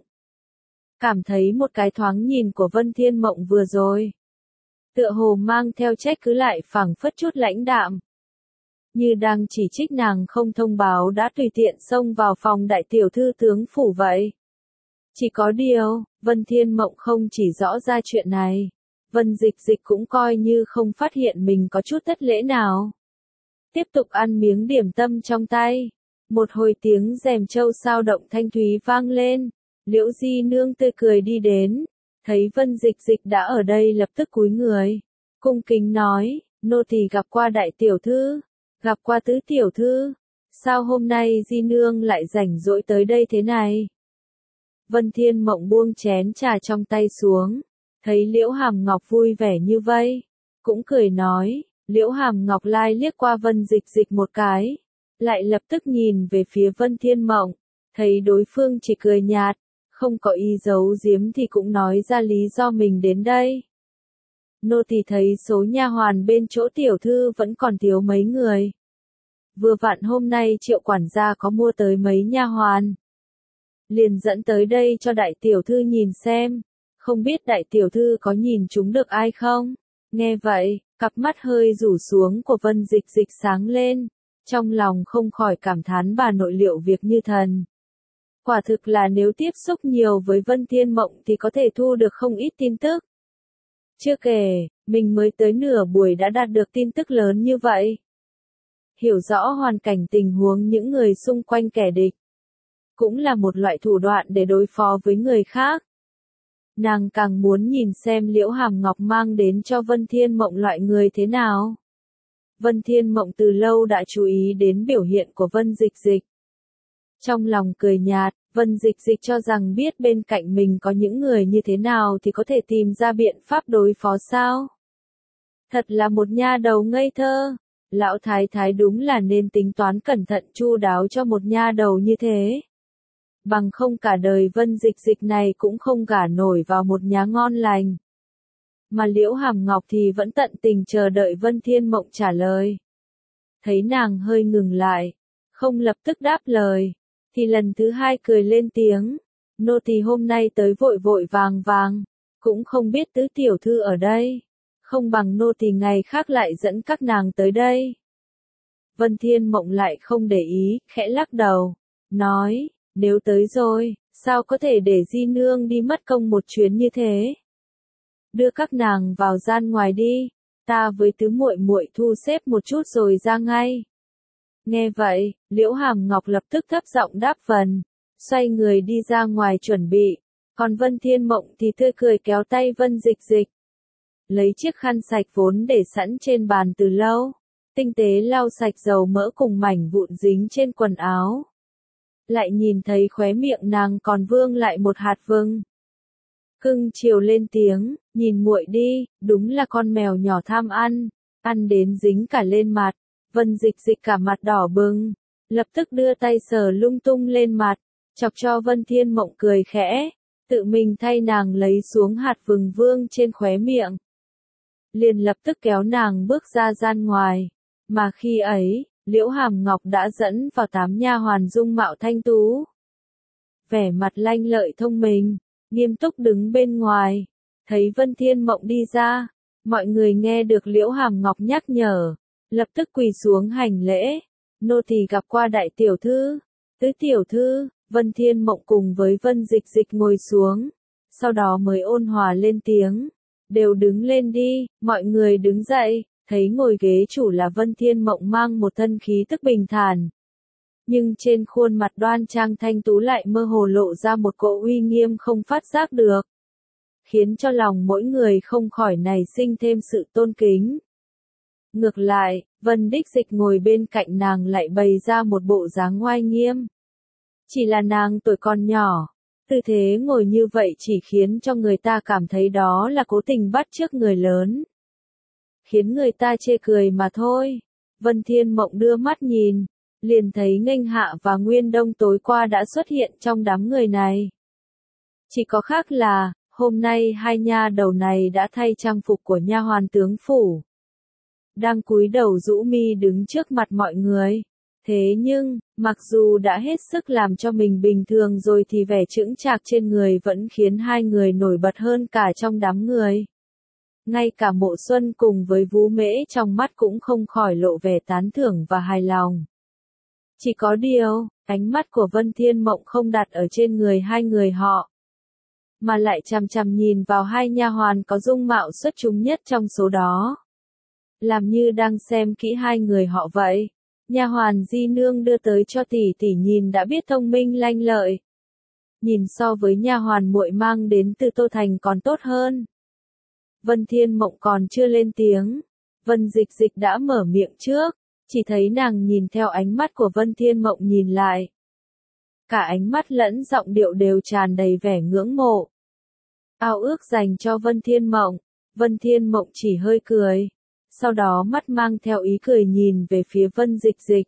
Speaker 1: Cảm thấy một cái thoáng nhìn của Vân Thiên Mộng vừa rồi, tựa hồ mang theo trách cứ lại phảng phất chút lãnh đạm. Như đang chỉ trích nàng không thông báo đã tùy tiện xông vào phòng đại tiểu thư tướng phủ vậy. Chỉ có điều, Vân Thiên Mộng không chỉ rõ ra chuyện này, Vân Dịch Dịch cũng coi như không phát hiện mình có chút thất lễ nào. Tiếp tục ăn miếng điểm tâm trong tay. Một hồi tiếng rèm châu sao động thanh thúy vang lên. Liễu Di Nương tươi cười đi đến. Thấy Vân Dịch Dịch đã ở đây lập tức cúi người. Cung kính nói, nô tỳ gặp qua đại tiểu thư. Gặp qua tứ tiểu thư. Sao hôm nay Di Nương lại rảnh rỗi tới đây thế này? Vân Thiên Mộng buông chén trà trong tay xuống. Thấy Liễu Hàm Ngọc vui vẻ như vây. Cũng cười nói. Liễu Hàm Ngọc lai liếc qua Vân Dịch Dịch một cái, lại lập tức nhìn về phía Vân Thiên Mộng, thấy đối phương chỉ cười nhạt, không có ý giấu giếm thì cũng nói ra lý do mình đến đây. Nô tỳ thấy số nha hoàn bên chỗ tiểu thư vẫn còn thiếu mấy người. Vừa vặn hôm nay Triệu quản gia có mua tới mấy nha hoàn, liền dẫn tới đây cho đại tiểu thư nhìn xem, không biết đại tiểu thư có nhìn chúng được ai không? Nghe vậy, cặp mắt hơi rủ xuống của Vân Dịch Dịch sáng lên, trong lòng không khỏi cảm thán bà nội liệu việc như thần. Quả thực là nếu tiếp xúc nhiều với Vân Thiên Mộng thì có thể thu được không ít tin tức. Chưa kể, mình mới tới nửa buổi đã đạt được tin tức lớn như vậy. Hiểu rõ hoàn cảnh tình huống những người xung quanh kẻ địch, cũng là một loại thủ đoạn để đối phó với người khác. Nàng càng muốn nhìn xem Liễu Hàm Ngọc mang đến cho Vân Thiên Mộng loại người thế nào. Vân Thiên Mộng từ lâu đã chú ý đến biểu hiện của Vân Dịch Dịch. Trong lòng cười nhạt, Vân Dịch Dịch cho rằng biết bên cạnh mình có những người như thế nào thì có thể tìm ra biện pháp đối phó sao. Thật là một nha đầu ngây thơ. Lão thái thái đúng là nên tính toán cẩn thận chu đáo cho một nha đầu như thế. Bằng không cả đời Vân Dịch Dịch này cũng không gả nổi vào một nhà ngon lành. Mà Liễu Hàm Ngọc thì vẫn tận tình chờ đợi Vân Thiên Mộng trả lời. Thấy nàng hơi ngừng lại, không lập tức đáp lời, thì lần thứ hai cười lên tiếng. Nô tỳ hôm nay tới vội vội vàng vàng, cũng không biết tứ tiểu thư ở đây. Không bằng nô tỳ ngày khác lại dẫn các nàng tới đây. Vân Thiên Mộng lại không để ý, khẽ lắc đầu, nói. Nếu tới rồi, sao có thể để Di Nương đi mất công một chuyến như thế? Đưa các nàng vào gian ngoài đi, ta với tứ muội muội thu xếp một chút rồi ra ngay. Nghe vậy, Liễu Hàm Ngọc lập tức thấp giọng đáp vâng, xoay người đi ra ngoài chuẩn bị, còn Vân Thiên Mộng thì tươi cười kéo tay Vân Dịch Dịch. Lấy chiếc khăn sạch vốn để sẵn trên bàn từ lâu, tinh tế lau sạch dầu mỡ cùng mảnh vụn dính trên quần áo. Lại nhìn thấy khóe miệng nàng còn vương lại một hạt vừng. cưng chiều lên tiếng, nhìn muội đi, đúng là con mèo nhỏ tham ăn, ăn đến dính cả lên mặt. Vân Dịch Dịch cả mặt đỏ bừng, lập tức đưa tay sờ lung tung lên mặt, chọc cho Vân Thiên Mộng cười khẽ, tự mình thay nàng lấy xuống hạt vừng vương trên khóe miệng. Liền lập tức kéo nàng bước ra gian ngoài, mà khi ấy, Liễu Hàm Ngọc đã dẫn vào 8 nha hoàn dung mạo thanh tú. Vẻ mặt lanh lợi thông minh, nghiêm túc đứng bên ngoài, thấy Vân Thiên Mộng đi ra, mọi người nghe được Liễu Hàm Ngọc nhắc nhở, lập tức quỳ xuống hành lễ, nô tỳ gặp qua đại tiểu thư, tứ tiểu thư. Vân Thiên Mộng cùng với Vân Dịch Dịch ngồi xuống, sau đó mới ôn hòa lên tiếng, đều đứng lên đi, mọi người đứng dậy, thấy ngồi ghế chủ là Vân Thiên Mộng mang một thân khí tức bình thản. Nhưng trên khuôn mặt đoan trang thanh tú lại mơ hồ lộ ra một cỗ uy nghiêm không phát giác được, khiến cho lòng mỗi người không khỏi nảy sinh thêm sự tôn kính. Ngược lại, Vân Đích Dịch ngồi bên cạnh nàng lại bày ra một bộ dáng oai nghiêm. Chỉ là nàng tuổi còn nhỏ, tư thế ngồi như vậy chỉ khiến cho người ta cảm thấy đó là cố tình bắt chước người lớn, khiến người ta chê cười mà thôi. Vân Thiên Mộng đưa mắt nhìn, liền thấy Nghênh Hạ và Nguyên Đông tối qua đã xuất hiện trong đám người này. Chỉ có khác là, hôm nay hai nha đầu này đã thay trang phục của nha hoàn tướng phủ, đang cúi đầu rũ mi đứng trước mặt mọi người. Thế nhưng, mặc dù đã hết sức làm cho mình bình thường rồi thì vẻ chững chạc trên người vẫn khiến hai người nổi bật hơn cả trong đám người. Ngay cả Mộ Xuân cùng với Vú Mễ trong mắt cũng không khỏi lộ vẻ tán thưởng và hài lòng. Chỉ có điều, ánh mắt của Vân Thiên Mộng không đặt ở trên người hai người họ, mà lại chằm chằm nhìn vào hai nha hoàn có dung mạo xuất chúng nhất trong số đó. Làm như đang xem kỹ hai người họ vậy. Nha hoàn Di Nương đưa tới cho tỷ tỷ nhìn đã biết thông minh lanh lợi. Nhìn so với nha hoàn muội mang đến từ Tô Thành còn tốt hơn. Vân Thiên Mộng còn chưa lên tiếng, Vân Dịch Dịch đã mở miệng trước, chỉ thấy nàng nhìn theo ánh mắt của Vân Thiên Mộng nhìn lại. Cả ánh mắt lẫn giọng điệu đều tràn đầy vẻ ngưỡng mộ. Ao ước dành cho Vân Thiên Mộng, Vân Thiên Mộng chỉ hơi cười. Sau đó mắt mang theo ý cười nhìn về phía Vân Dịch Dịch.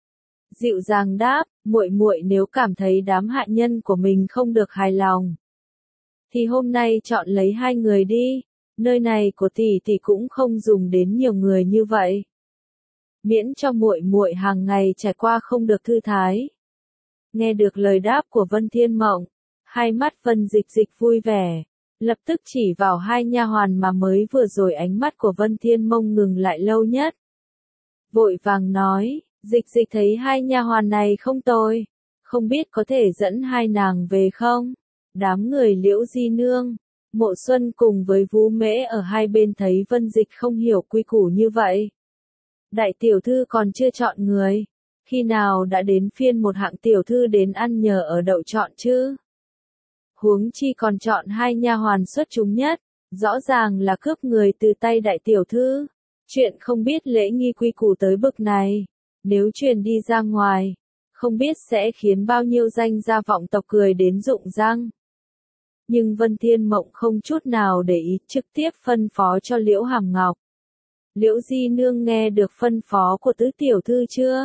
Speaker 1: Dịu dàng đáp, muội muội nếu cảm thấy đám hạ nhân của mình không được hài lòng, thì hôm nay chọn lấy hai người đi, nơi này của tỷ tỷ cũng không dùng đến nhiều người như vậy. Miễn cho muội muội hàng ngày trải qua không được thư thái. Nghe được lời đáp của Vân Thiên Mộng, hai mắt Vân Dịch Dịch vui vẻ. Lập tức chỉ vào hai nha hoàn mà mới vừa rồi ánh mắt của Vân Thiên Mộng ngừng lại lâu nhất. Vội vàng nói, Dịch Dịch thấy hai nha hoàn này không tồi, không biết có thể dẫn hai nàng về không? Đám người Liễu Di Nương, Mộ Xuân cùng với Vú Mễ ở hai bên thấy Vân Dịch không hiểu quy củ như vậy. Đại tiểu thư còn chưa chọn người, khi nào đã đến phiên một hạng tiểu thư đến ăn nhờ ở đậu chọn chứ? Huống chi còn chọn hai nha hoàn xuất chúng nhất, rõ ràng là cướp người từ tay đại tiểu thư. Chuyện không biết lễ nghi quy củ tới bực này, nếu truyền đi ra ngoài, không biết sẽ khiến bao nhiêu danh gia vọng tộc cười đến rụng răng. Nhưng Vân Thiên Mộng không chút nào để ý, trực tiếp phân phó cho Liễu Hàm Ngọc. Liễu Di Nương nghe được phân phó của tứ tiểu thư chưa?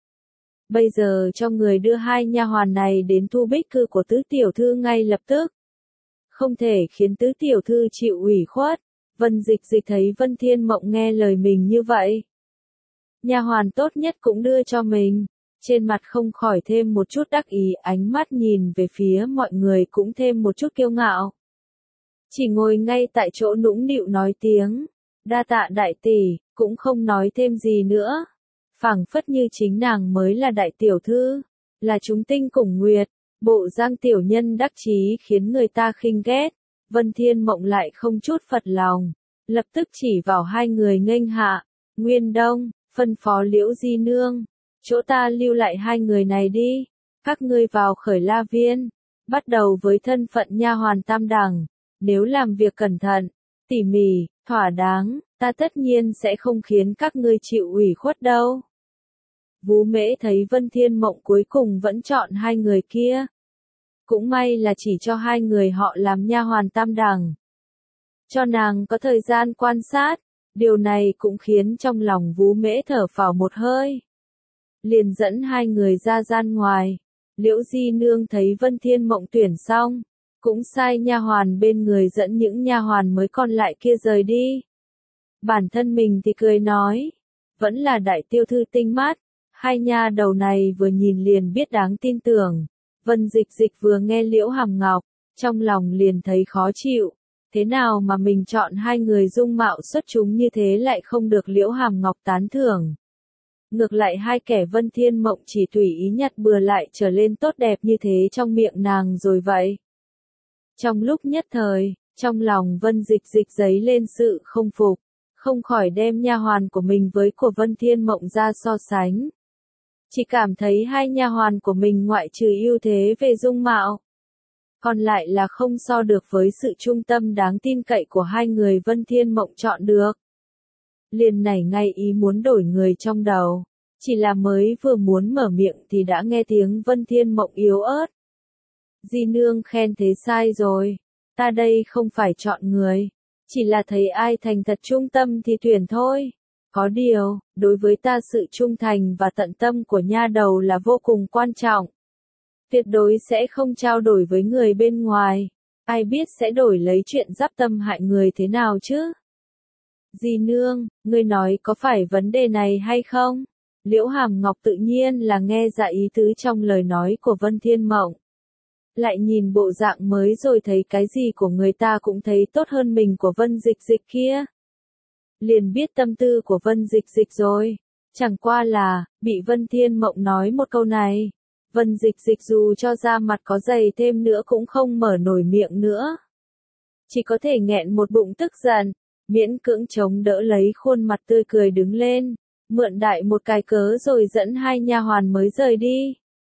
Speaker 1: Bây giờ cho người đưa hai nha hoàn này đến thu bích cư của tứ tiểu thư ngay lập tức. Không thể khiến tứ tiểu thư chịu ủy khuất. Vân Dịch Dịch thấy Vân Thiên Mộng nghe lời mình như vậy. Nha hoàn tốt nhất cũng đưa cho mình. Trên mặt không khỏi thêm một chút đắc ý, ánh mắt nhìn về phía mọi người cũng thêm một chút kiêu ngạo. Chỉ ngồi ngay tại chỗ nũng nịu nói tiếng, đa tạ đại tỷ, cũng không nói thêm gì nữa. Phảng phất như chính nàng mới là đại tiểu thư, là chúng tinh cùng nguyệt, bộ giang tiểu nhân đắc chí khiến người ta khinh ghét. Vân Thiên Mộng lại không chút phật lòng, lập tức chỉ vào hai người Nghênh Hạ, Nguyên Đông, phân phó Liễu Di Nương, chỗ ta lưu lại hai người này đi, các ngươi vào Khởi La Viên, bắt đầu với thân phận nha hoàn tam đẳng, nếu làm việc cẩn thận, tỉ mỉ, thỏa đáng, ta tất nhiên sẽ không khiến các ngươi chịu ủy khuất đâu. Vú Mễ thấy Vân Thiên Mộng cuối cùng vẫn chọn hai người kia, Cũng may là chỉ cho hai người họ làm nha hoàn tam đẳng. Cho nàng có thời gian quan sát, điều này cũng khiến trong lòng Vú Mễ thở phào một hơi. Liền dẫn hai người ra gian ngoài. Liễu Di Nương thấy Vân Thiên Mộng tuyển xong, cũng sai nha hoàn bên người dẫn những nha hoàn mới còn lại kia rời đi. Bản thân mình thì cười nói, vẫn là đại tiểu thư tinh mắt, hai nha đầu này vừa nhìn liền biết đáng tin tưởng. Vân Dịch Dịch vừa nghe Liễu Hàm Ngọc, trong lòng liền thấy khó chịu, thế nào mà mình chọn hai người dung mạo xuất chúng như thế lại không được Liễu Hàm Ngọc tán thưởng. Ngược lại hai kẻ Vân Thiên Mộng chỉ tùy ý nhặt bừa lại trở lên tốt đẹp như thế trong miệng nàng rồi vậy. Trong lúc nhất thời, trong lòng Vân Dịch Dịch dấy lên sự không phục, không khỏi đem nha hoàn của mình với của Vân Thiên Mộng ra so sánh. Chỉ cảm thấy hai nha hoàn của mình ngoại trừ ưu thế về dung mạo, còn lại là không so được với sự trung tâm đáng tin cậy của hai người Vân Thiên Mộng chọn được. Liền nảy ngay ý muốn đổi người trong đầu, chỉ là mới vừa muốn mở miệng thì đã nghe tiếng Vân Thiên Mộng yếu ớt. Di Nương khen thế sai rồi, ta đây không phải chọn người, chỉ là thấy ai thành thật trung tâm thì tuyển thôi. Có điều, đối với ta sự trung thành và tận tâm của nha đầu là vô cùng quan trọng. Tuyệt đối sẽ không trao đổi với người bên ngoài, ai biết sẽ đổi lấy chuyện giáp tâm hại người thế nào chứ. Di Nương, ngươi nói có phải vấn đề này hay không? Liễu Hàm Ngọc tự nhiên là nghe ra ý tứ trong lời nói của Vân Thiên Mộng. Lại nhìn bộ dạng mới rồi thấy cái gì của người ta cũng thấy tốt hơn mình của Vân Dịch Dịch kia. Liền biết tâm tư của Vân Dịch Dịch rồi. Chẳng qua là, bị Vân Thiên Mộng nói một câu này. Vân Dịch Dịch dù cho da mặt có dày thêm nữa cũng không mở nổi miệng nữa. Chỉ có thể nghẹn một bụng tức giận, miễn cưỡng chống đỡ lấy khuôn mặt tươi cười đứng lên, mượn đại một cái cớ rồi dẫn hai nha hoàn mới rời đi.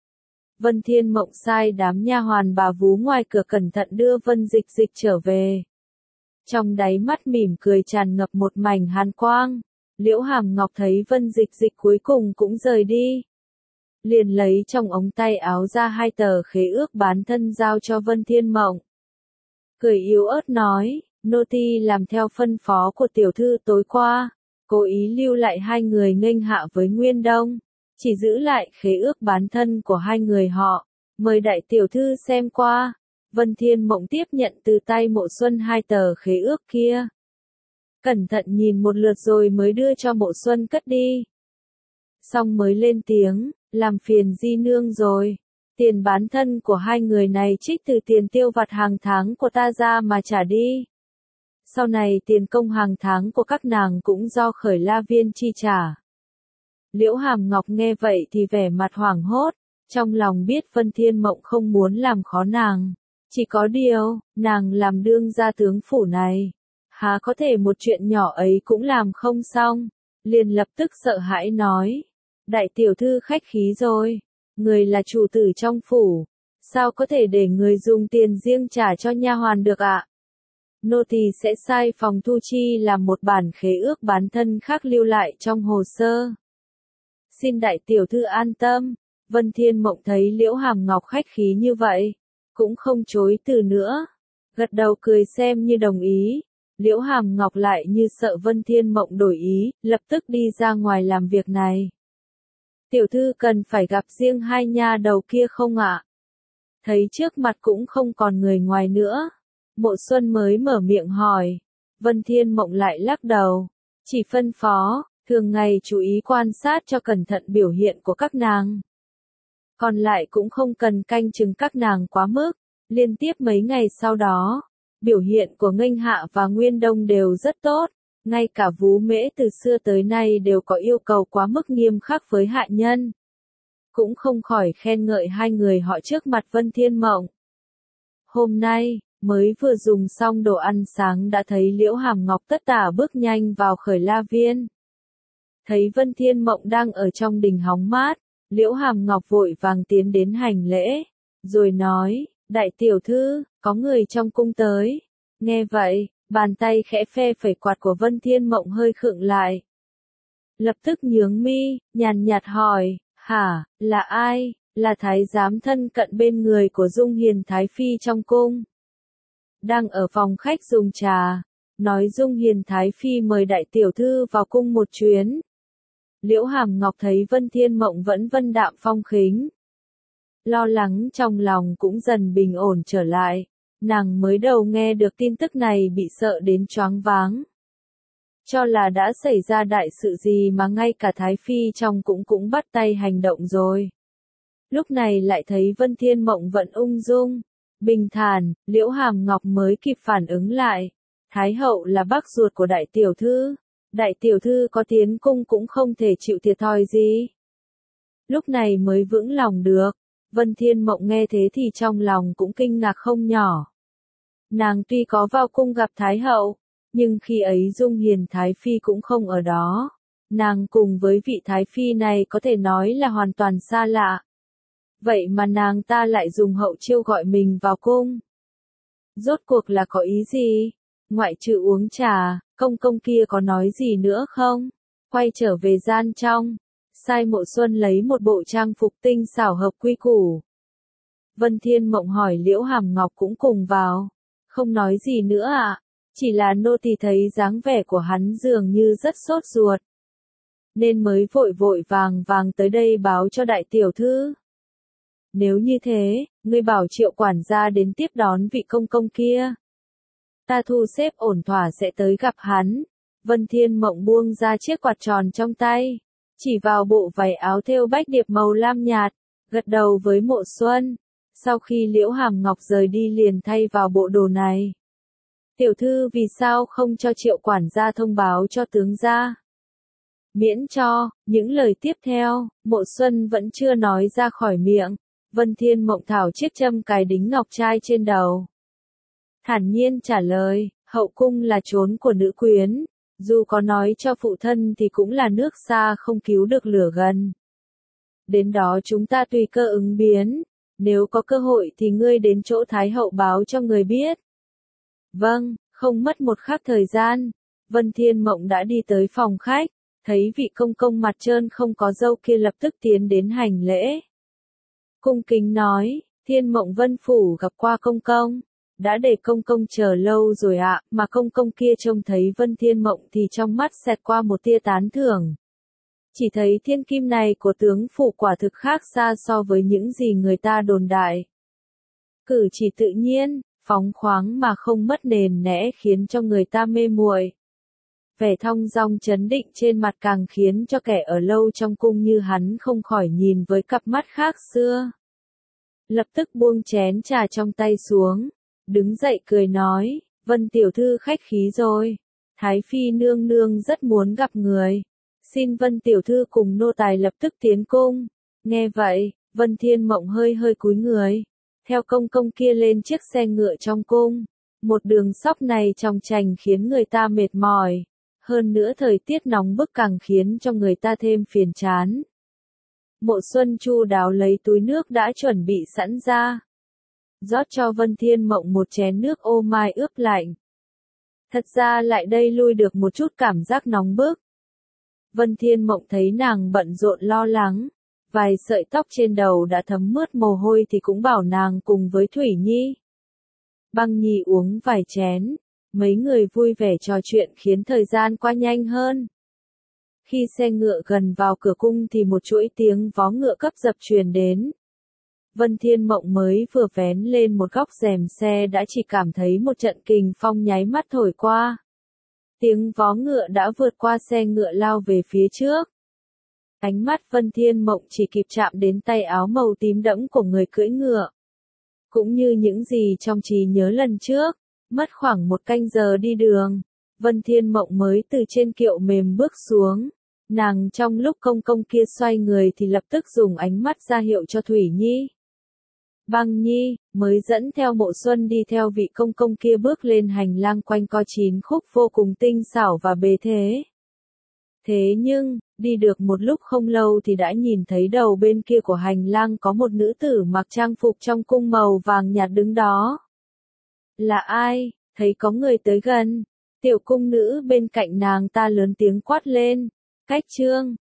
Speaker 1: Vân Thiên Mộng sai đám nha hoàn bà vú ngoài cửa cẩn thận đưa Vân Dịch Dịch trở về. Trong đáy mắt mỉm cười tràn ngập một mảnh hàn quang, Liễu Hàm Ngọc thấy Vân Dịch Dịch cuối cùng cũng rời đi. Liền lấy trong ống tay áo ra hai tờ khế ước bán thân giao cho Vân Thiên Mộng. Cười yếu ớt nói, nô tỳ làm theo phân phó của tiểu thư tối qua, cố ý lưu lại hai người nghênh hạ với Nguyên Đông, chỉ giữ lại khế ước bán thân của hai người họ, mời đại tiểu thư xem qua. Vân Thiên Mộng tiếp nhận từ tay Mộ Xuân hai tờ khế ước kia. Cẩn thận nhìn một lượt rồi mới đưa cho Mộ Xuân cất đi. Xong mới lên tiếng, làm phiền Di Nương rồi. Tiền bán thân của hai người này trích từ tiền tiêu vặt hàng tháng của ta ra mà trả đi. Sau này tiền công hàng tháng của các nàng cũng do Khởi La Viên chi trả. Liễu Hàm Ngọc nghe vậy thì vẻ mặt hoảng hốt, trong lòng biết Vân Thiên Mộng không muốn làm khó nàng. Chỉ có điều, nàng làm đương gia tướng phủ này, há có thể một chuyện nhỏ ấy cũng làm không xong, liền lập tức sợ hãi nói, đại tiểu thư khách khí rồi, người là chủ tử trong phủ, sao có thể để người dùng tiền riêng trả cho nha hoàn được ạ? Nô tỳ sẽ sai phòng thu chi làm một bản khế ước bán thân khác lưu lại trong hồ sơ. Xin đại tiểu thư an tâm. Vân Thiên Mộng thấy Liễu Hàm Ngọc khách khí như vậy, cũng không chối từ nữa, gật đầu cười xem như đồng ý. Liễu Hàm Ngọc lại như sợ Vân Thiên Mộng đổi ý, lập tức đi ra ngoài làm việc này. Tiểu thư cần phải gặp riêng hai nha đầu kia không ạ? Thấy trước mặt cũng không còn người ngoài nữa, Mộ Xuân mới mở miệng hỏi. Vân Thiên Mộng lại lắc đầu, chỉ phân phó, thường ngày chú ý quan sát cho cẩn thận biểu hiện của các nàng. Còn lại cũng không cần canh chừng các nàng quá mức. Liên tiếp mấy ngày sau đó, biểu hiện của Nghênh Hạ và Nguyên Đông đều rất tốt, ngay cả Vú Mễ từ xưa tới nay đều có yêu cầu quá mức nghiêm khắc với hạ nhân. Cũng không khỏi khen ngợi hai người họ trước mặt Vân Thiên Mộng. Hôm nay, mới vừa dùng xong đồ ăn sáng đã thấy Liễu Hàm Ngọc tất tả bước nhanh vào Khởi La Viên. Thấy Vân Thiên Mộng đang ở trong đình hóng mát, Liễu Hàm Ngọc vội vàng tiến đến hành lễ, rồi nói, đại tiểu thư, có người trong cung tới. Nghe vậy, bàn tay khẽ phe phẩy quạt của Vân Thiên Mộng hơi khựng lại. Lập tức nhướng mi, nhàn nhạt hỏi, hả, là ai? là thái giám thân cận bên người của Dung Hiền Thái Phi trong cung. Đang ở phòng khách dùng trà, nói Dung Hiền Thái Phi mời đại tiểu thư vào cung một chuyến. Liễu Hàm Ngọc thấy Vân Thiên Mộng vẫn vân đạm phong khinh. Lo lắng trong lòng cũng dần bình ổn trở lại, nàng mới đầu nghe được tin tức này bị sợ đến choáng váng. Cho là đã xảy ra đại sự gì mà ngay cả Thái Phi trong cũng bắt tay hành động rồi. Lúc này lại thấy Vân Thiên Mộng vẫn ung dung, bình thản, Liễu Hàm Ngọc mới kịp phản ứng lại. Thái hậu là bác ruột của đại tiểu thư. Đại tiểu thư có tiến cung cũng không thể chịu thiệt thòi gì. Lúc này mới vững lòng được. Vân Thiên Mộng nghe thế thì trong lòng cũng kinh ngạc không nhỏ. Nàng tuy có vào cung gặp Thái hậu, nhưng khi ấy Dung Hiền Thái Phi cũng không ở đó. Nàng cùng với vị Thái Phi này có thể nói là hoàn toàn xa lạ. Vậy mà nàng ta lại dùng hậu chiêu gọi mình vào cung. Rốt cuộc là có ý gì? Ngoại trừ uống trà, công công kia có nói gì nữa không? Quay trở về gian trong, sai Mộ Xuân lấy một bộ trang phục tinh xảo hợp quy củ. Vân Thiên Mộng hỏi Liễu Hàm Ngọc cũng cùng vào. Không nói gì nữa ạ, chỉ là nô tỳ thấy dáng vẻ của hắn dường như rất sốt ruột. Nên mới vội vội vàng vàng tới đây báo cho đại tiểu thư. Nếu như thế, ngươi bảo Triệu quản gia đến tiếp đón vị công công kia. Ta thu xếp ổn thỏa sẽ tới gặp hắn. Vân Thiên Mộng buông ra chiếc quạt tròn trong tay, chỉ vào bộ váy áo thêu bách điệp màu lam nhạt, gật đầu với Mộ Xuân. Sau khi Liễu Hàm Ngọc rời đi liền thay vào bộ đồ này. Tiểu thư vì sao không cho Triệu quản gia thông báo cho tướng gia? Miễn cho, những lời tiếp theo, Mộ Xuân vẫn chưa nói ra khỏi miệng. Vân Thiên Mộng thảo chiếc châm cài đính ngọc trai trên đầu. Thản nhiên trả lời, hậu cung là chốn của nữ quyến, dù có nói cho phụ thân thì cũng là nước xa không cứu được lửa gần. Đến đó chúng ta tùy cơ ứng biến, nếu có cơ hội thì ngươi đến chỗ Thái hậu báo cho người biết. Vâng, không mất một khắc thời gian, Vân Thiên Mộng đã đi tới phòng khách, thấy vị công công mặt trơn không có râu kia lập tức tiến đến hành lễ. Cung kính nói, Thiên Mộng Vân phủ gặp qua công công. Đã để công công chờ lâu rồi ạ, mà công công kia trông thấy Vân Thiên Mộng thì trong mắt xẹt qua một tia tán thưởng. Chỉ thấy thiên kim này của tướng phủ quả thực khác xa so với những gì người ta đồn đại. Cử chỉ tự nhiên, phóng khoáng mà không mất nền nẽ khiến cho người ta mê muội. Vẻ thong dong chấn định trên mặt càng khiến cho kẻ ở lâu trong cung như hắn không khỏi nhìn với cặp mắt khác xưa. Lập tức buông chén trà trong tay xuống. Đứng dậy cười nói, Vân tiểu thư khách khí rồi. Thái Phi nương nương rất muốn gặp người. Xin Vân tiểu thư cùng nô tài lập tức tiến cung. Nghe vậy, Vân Thiên Mộng hơi cúi người. Theo công công kia lên chiếc xe ngựa trong cung. Một đường sóc này tròng trành khiến người ta mệt mỏi. Hơn nữa thời tiết nóng bức càng khiến cho người ta thêm phiền chán. Mộ Xuân chu đáo lấy túi nước đã chuẩn bị sẵn ra. Rót cho Vân Thiên Mộng một chén nước ô mai ướp lạnh. Thật ra lại đây lui được một chút cảm giác nóng bức. Vân Thiên Mộng thấy nàng bận rộn lo lắng, vài sợi tóc trên đầu đã thấm mướt mồ hôi thì cũng bảo nàng cùng với Thủy Nhi. Băng Nhi uống vài chén, mấy người vui vẻ trò chuyện khiến thời gian qua nhanh hơn. Khi xe ngựa gần vào cửa cung thì một chuỗi tiếng vó ngựa cấp dập truyền đến. Vân Thiên Mộng mới vừa vén lên một góc rèm xe đã chỉ cảm thấy một trận kình phong nháy mắt thổi qua. Tiếng vó ngựa đã vượt qua xe ngựa lao về phía trước. Ánh mắt Vân Thiên Mộng chỉ kịp chạm đến tay áo màu tím đẫm của người cưỡi ngựa. Cũng như những gì trong trí nhớ lần trước, mất khoảng một canh giờ đi đường, Vân Thiên Mộng mới từ trên kiệu mềm bước xuống. Nàng trong lúc công công kia xoay người thì lập tức dùng ánh mắt ra hiệu cho Thủy Nhi. Băng Nhi, mới dẫn theo Mộ Xuân đi theo vị công công kia bước lên hành lang quanh co 9 khúc vô cùng tinh xảo và bề thế. Thế nhưng, đi được một lúc không lâu thì đã nhìn thấy đầu bên kia của hành lang có một nữ tử mặc trang phục trong cung màu vàng nhạt đứng đó. Là ai? Thấy có người tới gần, tiểu cung nữ bên cạnh nàng ta lớn tiếng quát lên. Cách Trương,